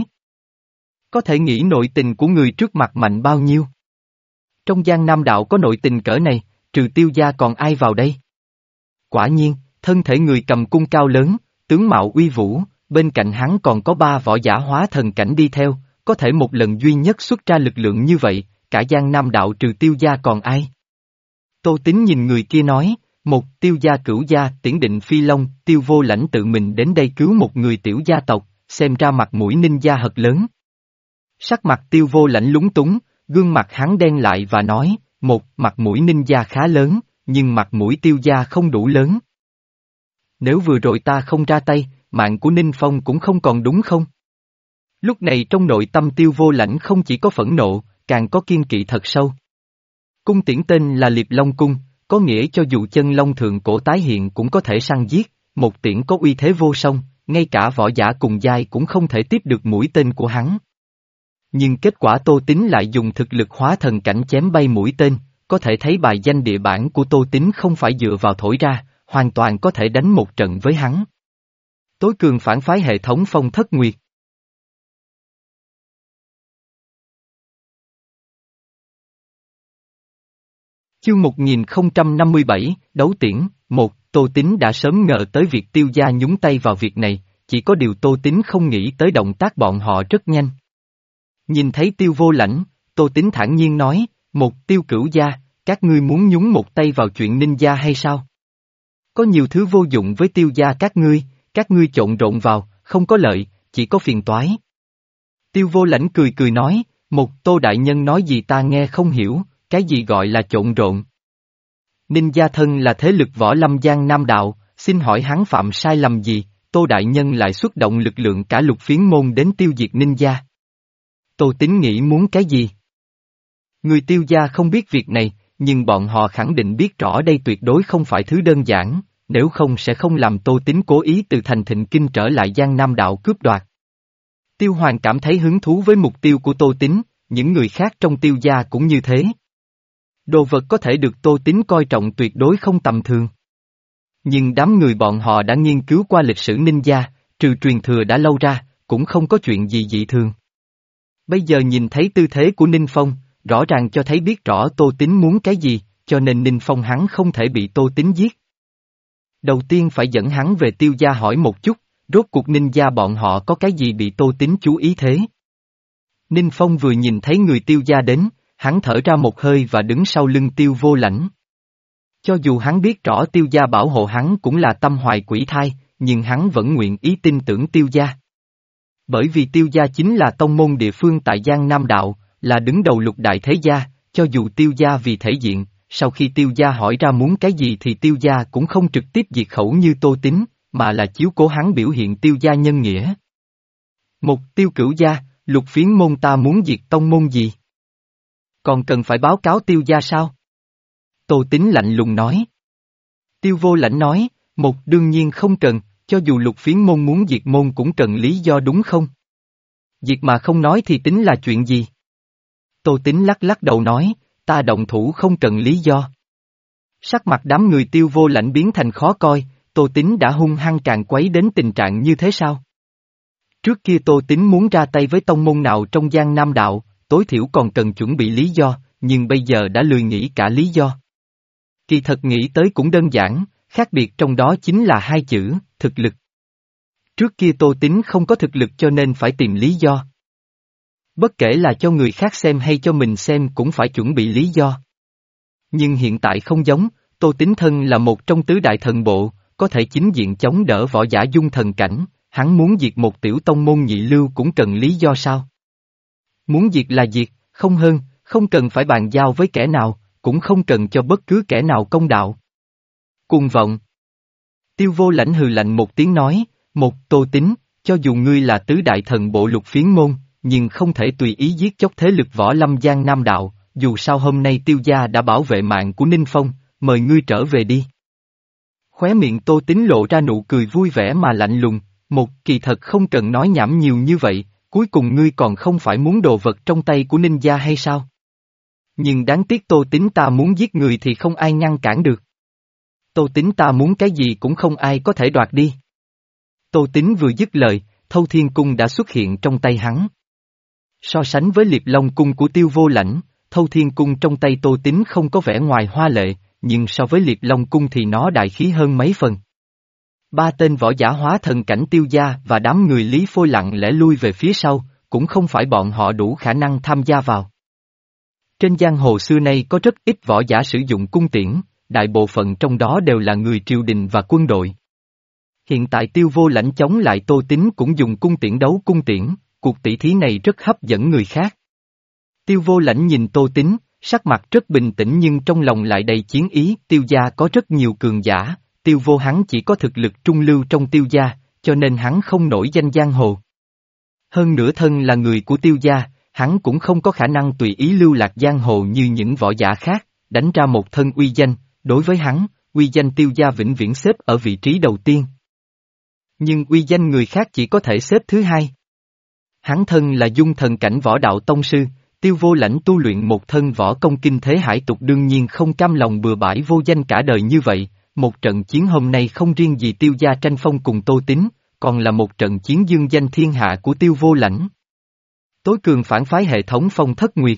S1: Có thể nghĩ nội tình của người trước mặt mạnh bao nhiêu? Trong Giang Nam đạo có nội tình cỡ này, trừ Tiêu gia còn ai vào đây? Quả nhiên, thân thể người cầm cung cao lớn, tướng mạo uy vũ, bên cạnh hắn còn có ba võ giả hóa thần cảnh đi theo, có thể một lần duy nhất xuất ra lực lượng như vậy, cả Giang Nam đạo trừ Tiêu gia còn ai? Tô Tín nhìn người kia nói, một Tiêu gia cửu gia Tiễn Định Phi Long, Tiêu Vô Lãnh tự mình đến đây cứu một người tiểu gia tộc, xem ra mặt mũi ninh gia thật lớn. Sắc mặt Tiêu Vô Lãnh lúng túng, gương mặt hắn đen lại và nói, một mặt mũi ninh gia khá lớn, nhưng mặt mũi Tiêu gia không đủ lớn. Nếu vừa rồi ta không ra tay, mạng của Ninh Phong cũng không còn đúng không? Lúc này trong nội tâm Tiêu Vô Lãnh không chỉ có phẫn nộ, càng có kiên kỵ thật sâu. Cung tiễn tên là Liệp Long Cung, có nghĩa cho dù chân long thượng cổ tái hiện cũng có thể săn giết, một tiễn có uy thế vô song, ngay cả võ giả cùng giai cũng không thể tiếp được mũi tên của hắn. Nhưng kết quả Tô Tín lại dùng thực lực hóa thần cảnh chém bay mũi tên, có thể thấy bài danh địa bản của Tô Tín không phải dựa vào thổi ra, hoàn toàn có thể đánh một trận với hắn. Tối cường phản phái hệ thống Phong Thất Nguyệt. Chương một nghìn không trăm năm mươi bảy, Đấu Tiễn, một, Tô Tín đã sớm ngờ tới việc Tiêu gia nhúng tay vào việc này, chỉ có điều Tô Tín không nghĩ tới động tác bọn họ rất nhanh. Nhìn thấy Tiêu Vô Lãnh, Tô Tín thản nhiên nói, một Tiêu cửu gia, các ngươi muốn nhúng một tay vào chuyện ninh gia hay sao? Có nhiều thứ vô dụng với Tiêu gia các ngươi, các ngươi trộn rộn vào, không có lợi, chỉ có phiền toái. Tiêu Vô Lãnh cười cười nói, một Tô đại nhân nói gì ta nghe không hiểu, cái gì gọi là trộn rộn? Ninh gia thân là thế lực võ lâm Giang Nam đạo, xin hỏi hắn phạm sai lầm gì, Tô đại nhân lại xuất động lực lượng cả lục phiến môn đến tiêu diệt Ninh gia. Tô Tín nghĩ muốn cái gì? Người Tiêu gia không biết việc này, nhưng bọn họ khẳng định biết rõ đây tuyệt đối không phải thứ đơn giản, nếu không sẽ không làm Tô Tín cố ý từ thành Thịnh Kinh trở lại Giang Nam đạo cướp đoạt. Tiêu Hoàng cảm thấy hứng thú với mục tiêu của Tô Tín, những người khác trong Tiêu gia cũng như thế. Đồ vật có thể được Tô Tín coi trọng tuyệt đối không tầm thường. Nhưng đám người bọn họ đã nghiên cứu qua lịch sử Ninh gia, trừ truyền thừa đã lâu ra, cũng không có chuyện gì dị thường. Bây giờ nhìn thấy tư thế của Ninh Phong, rõ ràng cho thấy biết rõ Tô Tín muốn cái gì, cho nên Ninh Phong hắn không thể bị Tô Tín giết. Đầu tiên phải dẫn hắn về Tiêu gia hỏi một chút, rốt cuộc Ninh gia bọn họ có cái gì bị Tô Tín chú ý thế. Ninh Phong vừa nhìn thấy người Tiêu gia đến, hắn thở ra một hơi và đứng sau lưng Tiêu Vô Lãnh. Cho dù hắn biết rõ Tiêu gia bảo hộ hắn cũng là tâm hoài quỷ thai, nhưng hắn vẫn nguyện ý tin tưởng Tiêu gia. Bởi vì Tiêu gia chính là tông môn địa phương tại Giang Nam đạo, là đứng đầu lục đại thế gia, cho dù Tiêu gia vì thể diện, sau khi Tiêu gia hỏi ra muốn cái gì thì Tiêu gia cũng không trực tiếp diệt khẩu như Tô Tín, mà là chiếu cố hắn biểu hiện Tiêu gia nhân nghĩa. Một Tiêu cửu gia, lục phiến môn ta muốn diệt tông môn gì? Còn cần phải báo cáo Tiêu gia sao? Tô Tín lạnh lùng nói. Tiêu Vô Lãnh nói, một đương nhiên không cần, cho dù lục phiến môn muốn diệt môn cũng cần lý do đúng không? Diệt mà không nói thì tính là chuyện gì? Tô Tín lắc lắc đầu nói, ta động thủ không cần lý do. Sắc mặt đám người Tiêu Vô Lãnh biến thành khó coi, Tô Tín đã hung hăng càng quấy đến tình trạng như thế sao? Trước kia Tô Tín muốn ra tay với tông môn nào trong Giang Nam đạo, tối thiểu còn cần chuẩn bị lý do, nhưng bây giờ đã lười nghĩ cả lý do. Kỳ thật nghĩ tới cũng đơn giản, khác biệt trong đó chính là hai chữ, thực lực. Trước kia Tô Tín không có thực lực cho nên phải tìm lý do. Bất kể là cho người khác xem hay cho mình xem cũng phải chuẩn bị lý do. Nhưng hiện tại không giống, Tô Tín thân là một trong tứ đại thần bộ, có thể chính diện chống đỡ võ giả dung thần cảnh, hắn muốn diệt một tiểu tông môn nhị lưu cũng cần lý do sao? Muốn diệt là diệt, không hơn, không cần phải bàn giao với kẻ nào, cũng không cần cho bất cứ kẻ nào công đạo. Cuồng vọng. Tiêu Vô Lãnh hừ lạnh một tiếng nói, một Tô Tín, cho dù ngươi là tứ đại thần bộ lục phiến môn, nhưng không thể tùy ý giết chóc thế lực võ lâm Giang Nam đạo, dù sao hôm nay Tiêu gia đã bảo vệ mạng của Ninh Phong, mời ngươi trở về đi. Khóe miệng Tô Tín lộ ra nụ cười vui vẻ mà lạnh lùng, một kỳ thật không cần nói nhảm nhiều như vậy, cuối cùng ngươi còn không phải muốn đồ vật trong tay của Ninh gia hay sao? Nhưng đáng tiếc Tô Tín ta muốn giết người thì không ai ngăn cản được. Tô Tín ta muốn cái gì cũng không ai có thể đoạt đi. Tô Tín vừa dứt lời, Thâu Thiên Cung đã xuất hiện trong tay hắn. So sánh với Liệp Long Cung của Tiêu Vô Lãnh, Thâu Thiên Cung trong tay Tô Tín không có vẻ ngoài hoa lệ, nhưng so với Liệp Long Cung thì nó đại khí hơn mấy phần. Ba tên võ giả hóa thần cảnh Tiêu gia và đám người Lý Phôi lặng lẽ lui về phía sau, cũng không phải bọn họ đủ khả năng tham gia vào. Trên giang hồ xưa nay có rất ít võ giả sử dụng cung tiễn, đại bộ phận trong đó đều là người triều đình và quân đội. Hiện tại Tiêu Vô Lãnh chống lại Tô Tín cũng dùng cung tiễn đấu cung tiễn, cuộc tỷ thí này rất hấp dẫn người khác. Tiêu Vô Lãnh nhìn Tô Tín, sắc mặt rất bình tĩnh nhưng trong lòng lại đầy chiến ý. Tiêu gia có rất nhiều cường giả, Tiêu Vô hắn chỉ có thực lực trung lưu trong Tiêu gia, cho nên hắn không nổi danh giang hồ. Hơn nữa thân là người của Tiêu gia, hắn cũng không có khả năng tùy ý lưu lạc giang hồ như những võ giả khác, đánh ra một thân uy danh, đối với hắn, uy danh Tiêu gia vĩnh viễn xếp ở vị trí đầu tiên. Nhưng uy danh người khác chỉ có thể xếp thứ hai. Hắn thân là dung thần cảnh võ đạo tông sư, Tiêu Vô Lãnh tu luyện một thân võ công kinh thế hải tục đương nhiên không cam lòng bừa bãi vô danh cả đời như vậy, một trận chiến hôm nay không riêng gì Tiêu gia tranh phong cùng Tô Tín, còn là một trận chiến dương danh thiên hạ của Tiêu Vô Lãnh. Tối cường phản phái hệ thống Phong Thất Nguyệt.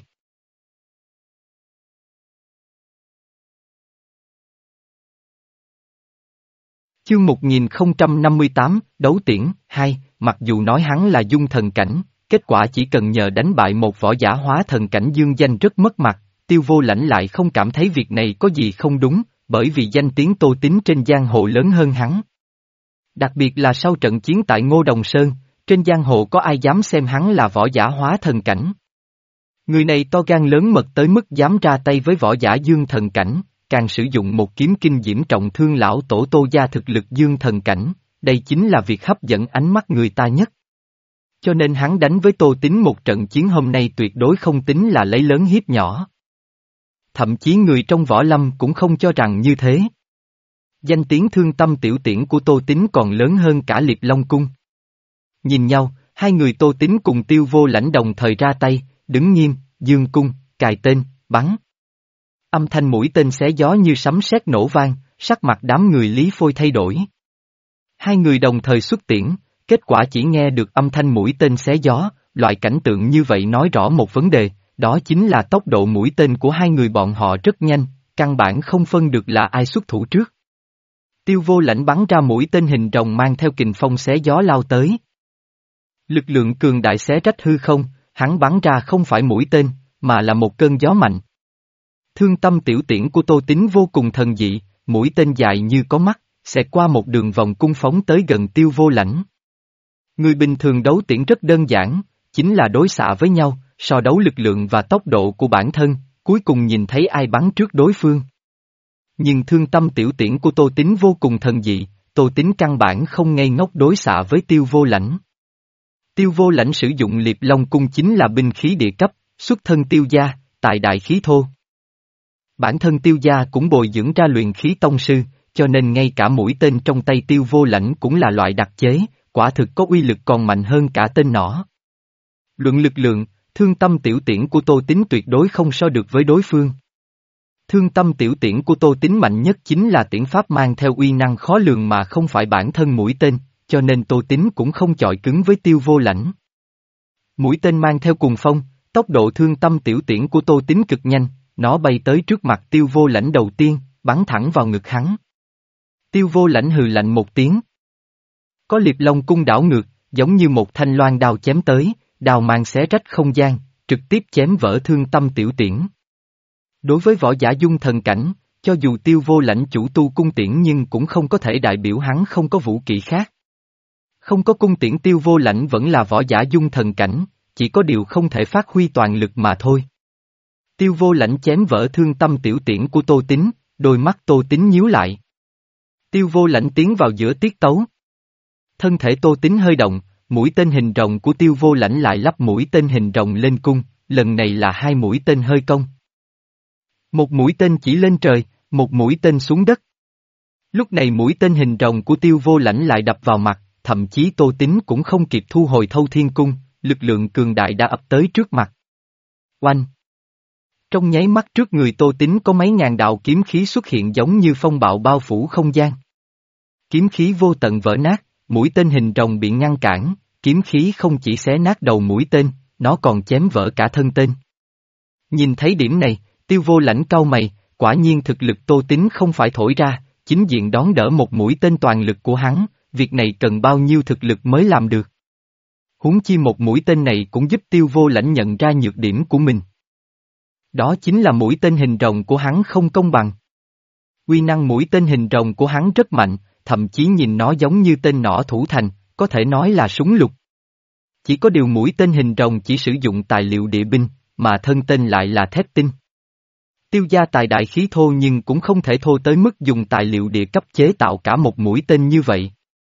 S1: Chương một nghìn không trăm năm mươi tám, Đấu Tiễn, hai, mặc dù nói hắn là dung thần cảnh, kết quả chỉ cần nhờ đánh bại một võ giả hóa thần cảnh dương danh rất mất mặt, Tiêu Vô Lãnh lại không cảm thấy việc này có gì không đúng, bởi vì danh tiếng Tô Tín trên giang hồ lớn hơn hắn. Đặc biệt là sau trận chiến tại Ngô Đồng Sơn, trên giang hồ có ai dám xem hắn là võ giả hóa thần cảnh. Người này to gan lớn mật tới mức dám ra tay với võ giả dương thần cảnh, càng sử dụng một kiếm kinh diễm trọng thương lão tổ Tô gia thực lực dương thần cảnh, đây chính là việc hấp dẫn ánh mắt người ta nhất. Cho nên hắn đánh với Tô Tín một trận chiến hôm nay tuyệt đối không tính là lấy lớn hiếp nhỏ. Thậm chí người trong võ lâm cũng không cho rằng như thế. Danh tiếng thương tâm tiểu tiễn của Tô Tín còn lớn hơn cả Liệp Long Cung. Nhìn nhau, hai người Tô Tín cùng Tiêu Vô Lãnh đồng thời ra tay, đứng nghiêm, dương cung, cài tên, bắn. Âm thanh mũi tên xé gió như sấm sét nổ vang, sắc mặt đám người Lý Phôi thay đổi. Hai người đồng thời xuất tiễn, kết quả chỉ nghe được âm thanh mũi tên xé gió, loại cảnh tượng như vậy nói rõ một vấn đề, đó chính là tốc độ mũi tên của hai người bọn họ rất nhanh, căn bản không phân được là ai xuất thủ trước. Tiêu Vô Lãnh bắn ra mũi tên hình rồng mang theo kình phong xé gió lao tới. Lực lượng cường đại xé rách hư không, hắn bắn ra không phải mũi tên, mà là một cơn gió mạnh. Thương tâm tiểu tiễn của Tô Tín vô cùng thần dị, mũi tên dài như có mắt, xẹt qua một đường vòng cung phóng tới gần Tiêu Vô Lãnh. Người bình thường đấu tiễn rất đơn giản, chính là đối xạ với nhau, so đấu lực lượng và tốc độ của bản thân, cuối cùng nhìn thấy ai bắn trước đối phương. Nhưng thương tâm tiểu tiễn của Tô Tín vô cùng thần dị, Tô Tín căn bản không ngây ngốc đối xạ với Tiêu Vô Lãnh. Tiêu Vô Lãnh sử dụng Liệp Long Cung chính là binh khí địa cấp, xuất thân Tiêu gia, tại đại khí thô. Bản thân Tiêu gia cũng bồi dưỡng ra luyện khí tông sư, cho nên ngay cả mũi tên trong tay Tiêu Vô Lãnh cũng là loại đặc chế, quả thực có uy lực còn mạnh hơn cả tên nỏ. Luận lực lượng, thương tâm tiểu tiễn của Tô Tín tuyệt đối không so được với đối phương. Thương tâm tiểu tiễn của Tô Tín mạnh nhất chính là tiễn pháp mang theo uy năng khó lường mà không phải bản thân mũi tên, cho nên Tô Tín cũng không chọi cứng với Tiêu Vô Lãnh. Mũi tên mang theo cùng phong, tốc độ thương tâm tiểu tiễn của Tô Tín cực nhanh, nó bay tới trước mặt Tiêu Vô Lãnh đầu tiên, bắn thẳng vào ngực hắn. Tiêu Vô Lãnh hừ lạnh một tiếng. Có Liệp Long Cung đảo ngược, giống như một thanh loan đao chém tới, đào mang xé rách không gian, trực tiếp chém vỡ thương tâm tiểu tiễn. Đối với võ giả dung thần cảnh, cho dù Tiêu Vô Lãnh chủ tu cung tiễn nhưng cũng không có thể đại biểu hắn không có vũ kỹ khác. Không có cung tiễn Tiêu Vô Lãnh vẫn là võ giả dung thần cảnh, chỉ có điều không thể phát huy toàn lực mà thôi. Tiêu Vô Lãnh chém vỡ thương tâm tiểu tiễn của Tô Tín, đôi mắt Tô Tín nhíu lại. Tiêu Vô Lãnh tiến vào giữa tiết tấu. Thân thể Tô Tín hơi động, mũi tên hình rồng của Tiêu Vô Lãnh lại lắp mũi tên hình rồng lên cung, lần này là hai mũi tên hơi cong. Một mũi tên chỉ lên trời, một mũi tên xuống đất. Lúc này mũi tên hình rồng của Tiêu Vô Lãnh lại đập vào mặt, thậm chí Tô Tín cũng không kịp thu hồi Thâu Thiên Cung, lực lượng cường đại đã ập tới trước mặt. Oanh! Trong nháy mắt trước người Tô Tín có mấy ngàn đạo kiếm khí xuất hiện giống như phong bạo bao phủ không gian. Kiếm khí vô tận vỡ nát, mũi tên hình rồng bị ngăn cản, kiếm khí không chỉ xé nát đầu mũi tên, nó còn chém vỡ cả thân tên. Nhìn thấy điểm này, Tiêu Vô Lãnh cau mày, quả nhiên thực lực Tô Tín không phải thổi ra, chính diện đón đỡ một mũi tên toàn lực của hắn, việc này cần bao nhiêu thực lực mới làm được. Huống chi một mũi tên này cũng giúp Tiêu Vô Lãnh nhận ra nhược điểm của mình. Đó chính là mũi tên hình rồng của hắn không công bằng. Uy năng mũi tên hình rồng của hắn rất mạnh, thậm chí nhìn nó giống như tên nỏ thủ thành, có thể nói là súng lục. Chỉ có điều mũi tên hình rồng chỉ sử dụng tài liệu địa binh, mà thân tên lại là thép tinh. Tiêu gia tài đại khí thô nhưng cũng không thể thô tới mức dùng tài liệu địa cấp chế tạo cả một mũi tên như vậy.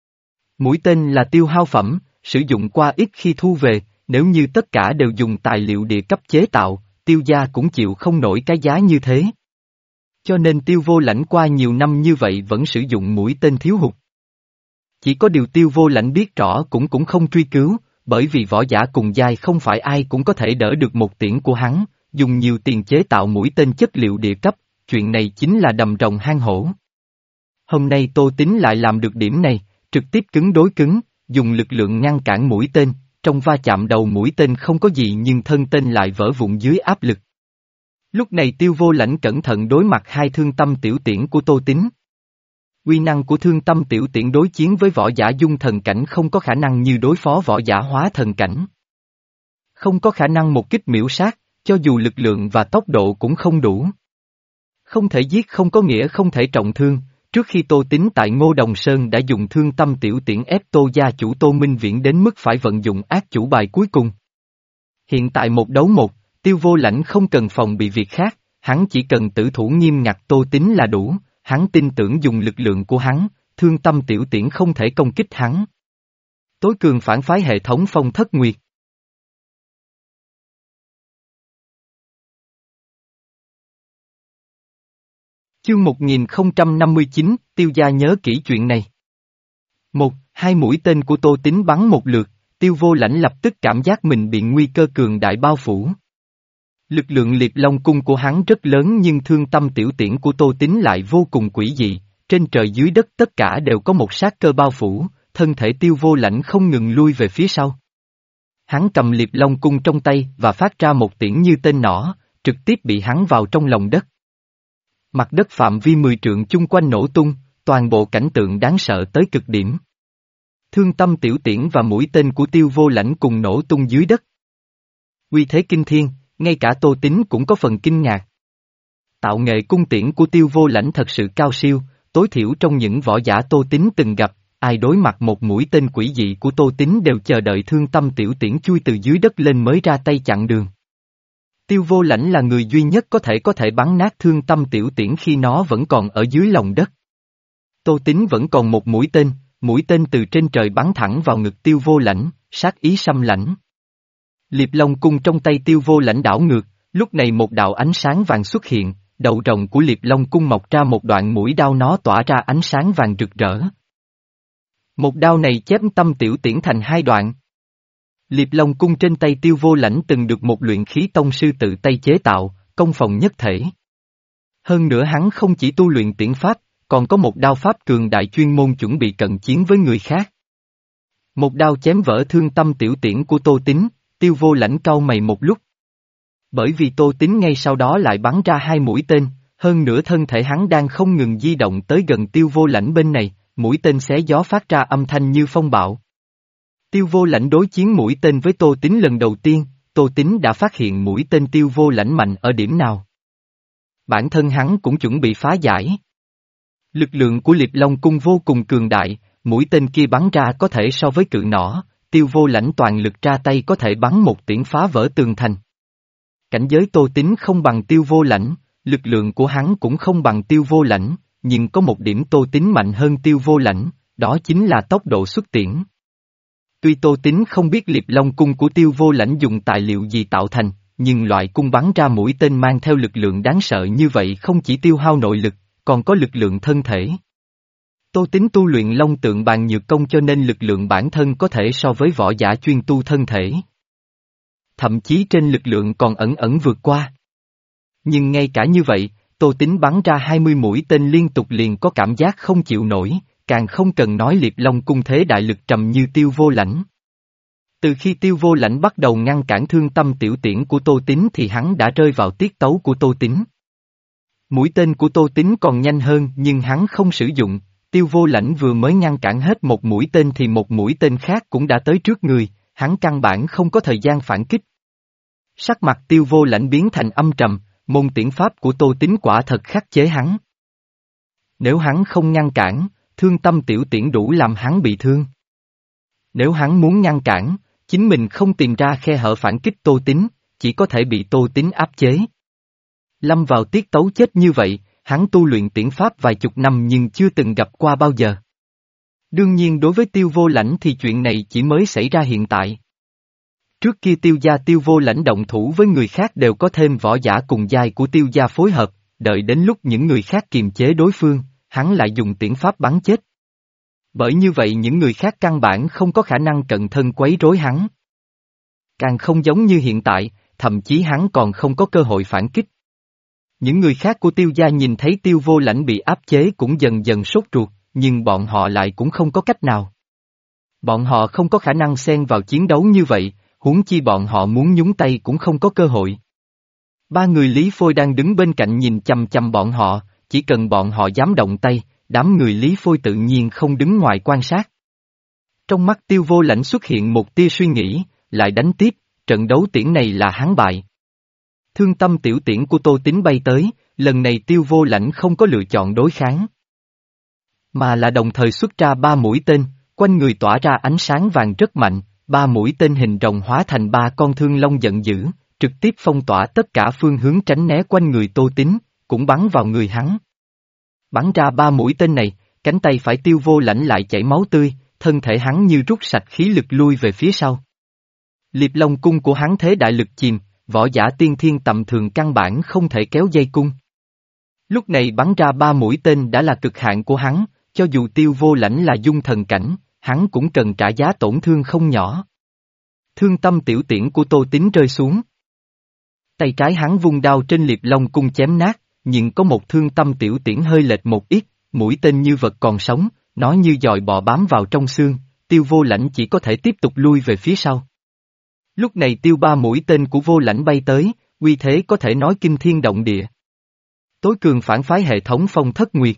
S1: Mũi tên là tiêu hao phẩm, sử dụng qua ít khi thu về, nếu như tất cả đều dùng tài liệu địa cấp chế tạo, Tiêu gia cũng chịu không nổi cái giá như thế. Cho nên Tiêu Vô Lãnh qua nhiều năm như vậy vẫn sử dụng mũi tên thiếu hụt. Chỉ có điều Tiêu Vô Lãnh biết rõ cũng cũng không truy cứu, bởi vì võ giả cùng giai không phải ai cũng có thể đỡ được một tiễn của hắn, dùng nhiều tiền chế tạo mũi tên chất liệu địa cấp, chuyện này chính là đầm rồng hang hổ. Hôm nay Tô Tín lại làm được điểm này, trực tiếp cứng đối cứng, dùng lực lượng ngăn cản mũi tên, trong va chạm đầu mũi tên không có gì nhưng thân tên lại vỡ vụn dưới áp lực. Lúc này Tiêu Vô Lãnh cẩn thận đối mặt hai thương tâm tiểu tiễn của Tô Tín. Uy năng của thương tâm tiểu tiễn đối chiến với võ giả dung thần cảnh không có khả năng như đối phó võ giả hóa thần cảnh. Không có khả năng một kích miểu sát, cho dù lực lượng và tốc độ cũng không đủ. Không thể giết không có nghĩa không thể trọng thương, trước khi Tô Tín tại Ngô Đồng Sơn đã dùng thương tâm tiểu tiễn ép Tô gia chủ Tô Minh Viễn đến mức phải vận dụng ác chủ bài cuối cùng. Hiện tại một đấu một, Tiêu Vô Lãnh không cần phòng bị việc khác, hắn chỉ cần tử thủ nghiêm ngặt Tô Tín là đủ, hắn tin tưởng dùng lực lượng của hắn, thương tâm tiểu tiễn không thể công kích hắn. Tối cường phản phái hệ thống Phong Thất Nguyệt. Chương một nghìn không trăm năm mươi chín, Tiêu gia nhớ kỹ chuyện này. Một, hai mũi tên của Tô Tín bắn một lượt, Tiêu Vô Lãnh lập tức cảm giác mình bị nguy cơ cường đại bao phủ. Lực lượng liệp long cung của hắn rất lớn nhưng thương tâm tiểu tiễn của Tô Tín lại vô cùng quỷ dị, trên trời dưới đất tất cả đều có một sát cơ bao phủ, thân thể Tiêu Vô Lãnh không ngừng lui về phía sau. Hắn cầm liệp long cung trong tay và phát ra một tiễn như tên nỏ, trực tiếp bị hắn vào trong lòng đất. Mặt đất phạm vi mười trượng chung quanh nổ tung, toàn bộ cảnh tượng đáng sợ tới cực điểm. Thương tâm tiểu tiễn và mũi tên của Tiêu Vô Lãnh cùng nổ tung dưới đất. Uy thế kinh thiên, ngay cả Tô Tín cũng có phần kinh ngạc. Tạo nghệ cung tiễn của Tiêu Vô Lãnh thật sự cao siêu, tối thiểu trong những võ giả Tô Tín từng gặp, ai đối mặt một mũi tên quỷ dị của Tô Tín đều chờ đợi thương tâm tiểu tiễn chui từ dưới đất lên mới ra tay chặn đường. Tiêu Vô Lãnh là người duy nhất có thể có thể bắn nát thương tâm tiểu tiễn khi nó vẫn còn ở dưới lòng đất. Tô Tín vẫn còn một mũi tên, mũi tên từ trên trời bắn thẳng vào ngực Tiêu Vô Lãnh, sát ý xâm lãnh. Liệp long cung trong tay Tiêu Vô Lãnh đảo ngược, lúc này một đạo ánh sáng vàng xuất hiện, đầu rồng của liệp long cung mọc ra một đoạn mũi đao nó tỏa ra ánh sáng vàng rực rỡ. Một đao này chém tâm tiểu tiễn thành hai đoạn. Liệp long cung trên tay Tiêu Vô Lãnh từng được một luyện khí tông sư tự tay chế tạo, công phòng nhất thể. Hơn nữa hắn không chỉ tu luyện tiễn pháp, còn có một đao pháp cường đại chuyên môn chuẩn bị cận chiến với người khác. Một đao chém vỡ thương tâm tiểu tiễn của Tô Tín, Tiêu Vô Lãnh cau mày một lúc. Bởi vì Tô Tín ngay sau đó lại bắn ra hai mũi tên, hơn nữa thân thể hắn đang không ngừng di động tới gần Tiêu Vô Lãnh bên này, mũi tên xé gió phát ra âm thanh như phong bạo. Tiêu Vô Lãnh đối chiến mũi tên với Tô Tín lần đầu tiên, Tô Tín đã phát hiện mũi tên Tiêu Vô Lãnh mạnh ở điểm nào. Bản thân hắn cũng chuẩn bị phá giải. Lực lượng của Liệp Long Cung vô cùng cường đại, mũi tên kia bắn ra có thể so với cự nỏ, Tiêu Vô Lãnh toàn lực ra tay có thể bắn một tiễn phá vỡ tường thành. Cảnh giới Tô Tín không bằng Tiêu Vô Lãnh, lực lượng của hắn cũng không bằng Tiêu Vô Lãnh, nhưng có một điểm Tô Tín mạnh hơn Tiêu Vô Lãnh, đó chính là tốc độ xuất tiễn. Tuy Tô Tín không biết Liệp Long Cung của Tiêu Vô Lãnh dùng tài liệu gì tạo thành, nhưng loại cung bắn ra mũi tên mang theo lực lượng đáng sợ như vậy không chỉ tiêu hao nội lực, còn có lực lượng thân thể. Tô Tín tu luyện Long Tượng Bàn Nhược Công cho nên lực lượng bản thân có thể so với võ giả chuyên tu thân thể. Thậm chí trên lực lượng còn ẩn ẩn vượt qua. Nhưng ngay cả như vậy, Tô Tín bắn ra hai mươi mũi tên liên tục liền có cảm giác không chịu nổi, càng không cần nói Liệp Long Cung thế đại lực trầm như Tiêu Vô Lãnh. Từ khi Tiêu Vô Lãnh bắt đầu ngăn cản thương tâm tiểu tiễn của Tô Tín thì hắn đã rơi vào tiết tấu của Tô Tín. Mũi tên của Tô Tín còn nhanh hơn nhưng hắn không sử dụng, Tiêu Vô Lãnh vừa mới ngăn cản hết một mũi tên thì một mũi tên khác cũng đã tới trước người, hắn căn bản không có thời gian phản kích. Sắc mặt Tiêu Vô Lãnh biến thành âm trầm, môn tiễn pháp của Tô Tín quả thật khắc chế hắn. Nếu hắn không ngăn cản, thương tâm tiểu tiễn đủ làm hắn bị thương. Nếu hắn muốn ngăn cản, chính mình không tìm ra khe hở phản kích Tô Tín, chỉ có thể bị Tô Tín áp chế. Lâm vào tiết tấu chết như vậy, hắn tu luyện tiễn pháp vài chục năm nhưng chưa từng gặp qua bao giờ. Đương nhiên đối với Tiêu Vô Lãnh thì chuyện này chỉ mới xảy ra hiện tại. Trước kia Tiêu gia Tiêu Vô Lãnh động thủ với người khác đều có thêm võ giả cùng giai của Tiêu gia phối hợp, đợi đến lúc những người khác kiềm chế đối phương, hắn lại dùng tiễn pháp bắn chết. Bởi như vậy những người khác căn bản không có khả năng cận thân quấy rối hắn. Càng không giống như hiện tại, thậm chí hắn còn không có cơ hội phản kích. Những người khác của Tiêu gia nhìn thấy Tiêu Vô Lãnh bị áp chế cũng dần dần sốt ruột, nhưng bọn họ lại cũng không có cách nào. Bọn họ không có khả năng xen vào chiến đấu như vậy, huống chi bọn họ muốn nhúng tay cũng không có cơ hội. Ba người Lý Phôi đang đứng bên cạnh nhìn chằm chằm bọn họ, chỉ cần bọn họ dám động tay, đám người Lý Phôi tự nhiên không đứng ngoài quan sát. Trong mắt Tiêu Vô Lãnh xuất hiện một tia suy nghĩ, lại đánh tiếp, trận đấu tiễn này là hắn bại. Thương tâm tiểu tiễn của Tô Tín bay tới, lần này Tiêu Vô Lãnh không có lựa chọn đối kháng. Mà là đồng thời xuất ra ba mũi tên, quanh người tỏa ra ánh sáng vàng rất mạnh, ba mũi tên hình rồng hóa thành ba con thương long giận dữ, trực tiếp phong tỏa tất cả phương hướng tránh né quanh người Tô Tín, cũng bắn vào người hắn. Bắn ra ba mũi tên này, cánh tay phải Tiêu Vô Lãnh lại chảy máu tươi, thân thể hắn như rút sạch khí lực lui về phía sau. Liệp Long Cung của hắn thế đại lực chìm, võ giả tiên thiên tầm thường căn bản không thể kéo dây cung. Lúc này bắn ra ba mũi tên đã là cực hạn của hắn, cho dù Tiêu Vô Lãnh là dung thần cảnh, hắn cũng cần trả giá tổn thương không nhỏ. Thương tâm tiểu tiễn của Tô Tín rơi xuống. Tay trái hắn vung đao trên Liệp Long Cung chém nát, nhưng có một thương tâm tiểu tiễn hơi lệch một ít, mũi tên như vật còn sống, nó như dòi bò bám vào trong xương, Tiêu Vô Lãnh chỉ có thể tiếp tục lui về phía sau. Lúc này tiêu ba mũi tên của Vô Lãnh bay tới, uy thế có thể nói kinh thiên động địa. Tối cường phản phái hệ thống Phong Thất Nguyệt.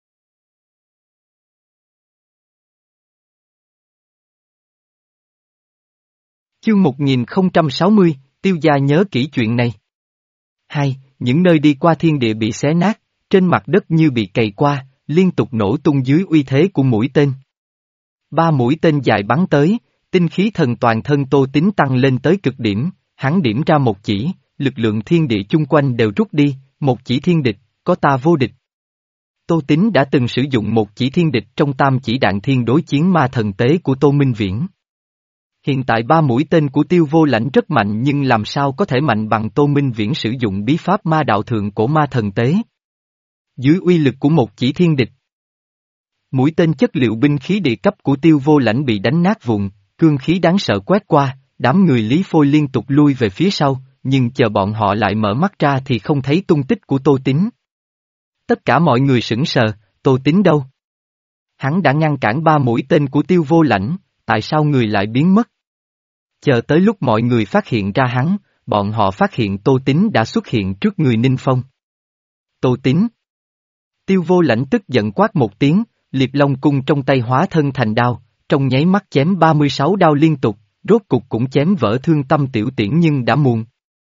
S1: Chương một nghìn không trăm sáu mươi, Tiêu gia nhớ kỹ chuyện này. Hai, những nơi đi qua thiên địa bị xé nát, trên mặt đất như bị cày qua, liên tục nổ tung dưới uy thế của mũi tên. Ba mũi tên dài bắn tới, tinh khí thần toàn thân Tô Tín tăng lên tới cực điểm, hắn điểm ra một chỉ, lực lượng thiên địa chung quanh đều rút đi, một chỉ thiên địch, có ta vô địch. Tô Tín đã từng sử dụng một chỉ thiên địch trong tam chỉ đạn thiên đối chiến ma thần tế của Tô Minh Viễn. Hiện tại ba mũi tên của Tiêu Vô Lãnh rất mạnh nhưng làm sao có thể mạnh bằng Tô Minh Viễn sử dụng bí pháp ma đạo thượng cổ ma thần tế. Dưới uy lực của một chỉ thiên địch, mũi tên chất liệu binh khí địa cấp của Tiêu Vô Lãnh bị đánh nát vụn, cương khí đáng sợ quét qua, đám người Lý Phôi liên tục lui về phía sau, nhưng chờ bọn họ lại mở mắt ra thì không thấy tung tích của Tô Tín. Tất cả mọi người sững sờ, Tô Tín đâu? Hắn đã ngăn cản ba mũi tên của Tiêu Vô Lãnh, tại sao người lại biến mất? Chờ tới lúc mọi người phát hiện ra hắn, bọn họ phát hiện Tô Tín đã xuất hiện trước người Ninh Phong. Tô Tín. Tiêu Vô Lãnh tức giận quát một tiếng, Liệp Long Cung trong tay hóa thân thành đao, trong nháy mắt chém ba mươi sáu đao liên tục, rốt cục cũng chém vỡ thương tâm tiểu tiễn nhưng đã muộn.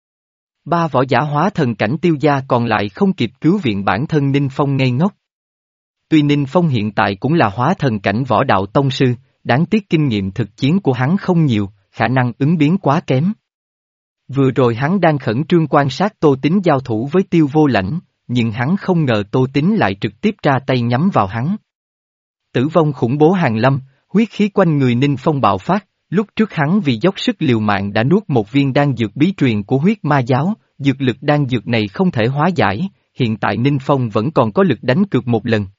S1: Ba võ giả hóa thần cảnh Tiêu gia còn lại không kịp cứu viện bản thân Ninh Phong ngây ngốc. Tuy Ninh Phong hiện tại cũng là hóa thần cảnh võ đạo tông sư, đáng tiếc kinh nghiệm thực chiến của hắn không nhiều, khả năng ứng biến quá kém. Vừa rồi hắn đang khẩn trương quan sát Tô Tín giao thủ với Tiêu Vô Lãnh, nhưng hắn không ngờ Tô Tín lại trực tiếp ra tay nhắm vào hắn. Tử vong khủng bố hàn lâm, huyết khí quanh người Ninh Phong bạo phát, lúc trước hắn vì dốc sức liều mạng đã nuốt một viên đan dược bí truyền của huyết ma giáo, dược lực đan dược này không thể hóa giải, hiện tại Ninh Phong vẫn còn có lực đánh cược một lần.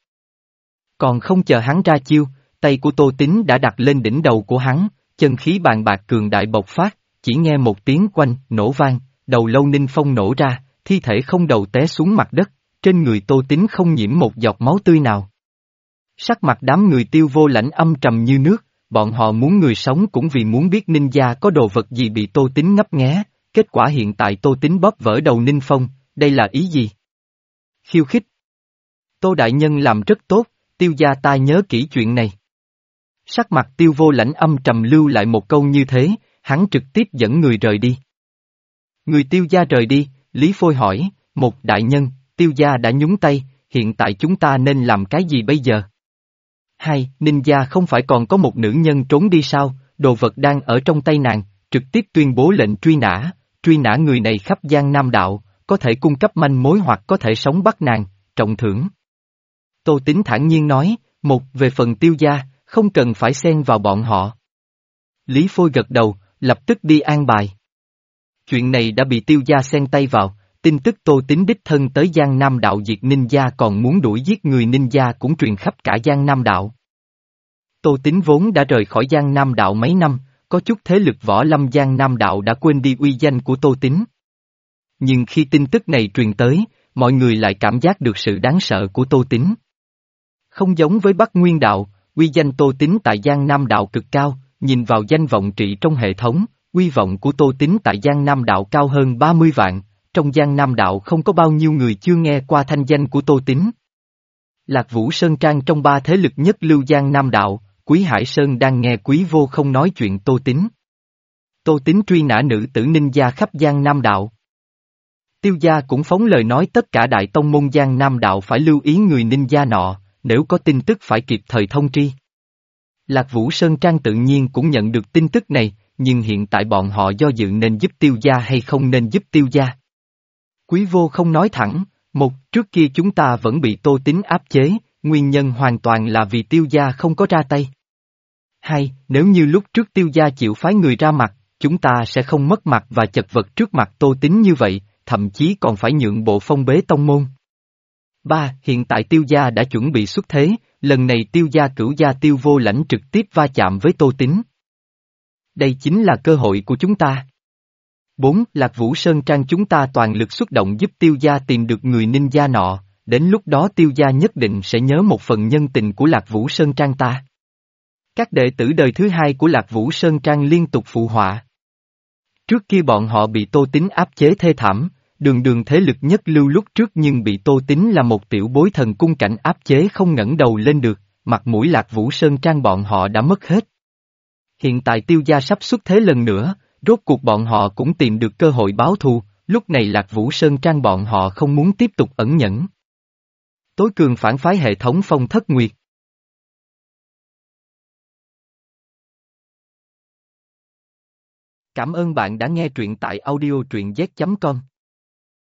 S1: Còn không chờ hắn ra chiêu, tay của Tô Tín đã đặt lên đỉnh đầu của hắn, chân khí bàn bạc cường đại bộc phát, chỉ nghe một tiếng quanh, nổ vang, đầu lâu Ninh Phong nổ ra, thi thể không đầu té xuống mặt đất, trên người Tô Tín không nhiễm một giọt máu tươi nào. Sắc mặt đám người Tiêu Vô Lãnh âm trầm như nước, bọn họ muốn người sống cũng vì muốn biết Ninh gia có đồ vật gì bị Tô Tín ngấp nghé, kết quả hiện tại Tô Tín bóp vỡ đầu Ninh Phong, đây là ý gì? Khiêu khích. Tô Đại Nhân làm rất tốt, Tiêu gia ta nhớ kỹ chuyện này. Sắc mặt Tiêu Vô Lãnh âm trầm lưu lại một câu như thế, hắn trực tiếp dẫn người rời đi. Người Tiêu gia rời đi, Lý Phôi hỏi, một đại nhân, Tiêu gia đã nhúng tay, hiện tại chúng ta nên làm cái gì bây giờ? Hai, Ninh gia không phải còn có một nữ nhân trốn đi sao, đồ vật đang ở trong tay nàng, trực tiếp tuyên bố lệnh truy nã, truy nã người này khắp Giang Nam đạo, có thể cung cấp manh mối hoặc có thể sống bắt nàng, trọng thưởng. Tô Tín thản nhiên nói, một, về phần Tiêu gia, không cần phải xen vào bọn họ. Lý Phôi gật đầu, lập tức đi an bài. Chuyện này đã bị Tiêu gia xen tay vào, tin tức Tô Tín đích thân tới Giang Nam đạo diệt Ninh gia còn muốn đuổi giết người Ninh gia cũng truyền khắp cả Giang Nam đạo. Tô Tín vốn đã rời khỏi Giang Nam đạo mấy năm, có chút thế lực võ lâm Giang Nam đạo đã quên đi uy danh của Tô Tín. Nhưng khi tin tức này truyền tới, mọi người lại cảm giác được sự đáng sợ của Tô Tín. Không giống với Bắc Nguyên đạo, uy danh Tô Tín tại Giang Nam đạo cực cao, nhìn vào danh vọng trị trong hệ thống, uy vọng của Tô Tín tại Giang Nam đạo cao hơn ba mươi vạn, trong Giang Nam đạo không có bao nhiêu người chưa nghe qua thanh danh của Tô Tín. Lạc Vũ Sơn Trang trong ba thế lực nhất lưu Giang Nam đạo, Quý Hải Sơn đang nghe Quý Vô không nói chuyện Tô Tín. Tô Tín truy nã nữ tử Ninh gia khắp Giang Nam đạo. Tiêu gia cũng phóng lời nói tất cả đại tông môn Giang Nam đạo phải lưu ý người Ninh gia nọ, nếu có tin tức phải kịp thời thông tri. Lạc Vũ Sơn Trang tự nhiên cũng nhận được tin tức này, nhưng hiện tại bọn họ do dự nên giúp Tiêu gia hay không nên giúp Tiêu gia. Quý Vô không nói thẳng, một, trước kia chúng ta vẫn bị Tô Tín áp chế, nguyên nhân hoàn toàn là vì Tiêu gia không có ra tay. Hai, nếu như lúc trước Tiêu gia chịu phái người ra mặt, chúng ta sẽ không mất mặt và chật vật trước mặt Tô Tín như vậy, thậm chí còn phải nhượng bộ phong bế tông môn. Ba, hiện tại Tiêu gia đã chuẩn bị xuất thế, lần này Tiêu gia cửu gia Tiêu Vô Lãnh trực tiếp va chạm với Tô Tín. Đây chính là cơ hội của chúng ta. Bốn, Lạc Vũ Sơn Trang chúng ta toàn lực xuất động giúp Tiêu gia tìm được người Ninh gia nọ, đến lúc đó Tiêu gia nhất định sẽ nhớ một phần nhân tình của Lạc Vũ Sơn Trang ta. Các đệ tử đời thứ hai của Lạc Vũ Sơn Trang liên tục phụ họa. Trước kia bọn họ bị Tô Tín áp chế thê thảm, đường đường thế lực nhất lưu lúc trước nhưng bị Tô Tín là một tiểu bối thần cung cảnh áp chế không ngẩng đầu lên được, mặt mũi Lạc Vũ Sơn Trang bọn họ đã mất hết. Hiện tại Tiêu gia sắp xuất thế lần nữa, rốt cuộc bọn họ cũng tìm được cơ hội báo thù, lúc này Lạc Vũ Sơn Trang bọn họ không muốn tiếp tục ẩn nhẫn. Tối cường phản phái hệ thống Phong Thất Nguyệt. Cảm ơn bạn đã nghe truyện tại audio truyện z chấm com.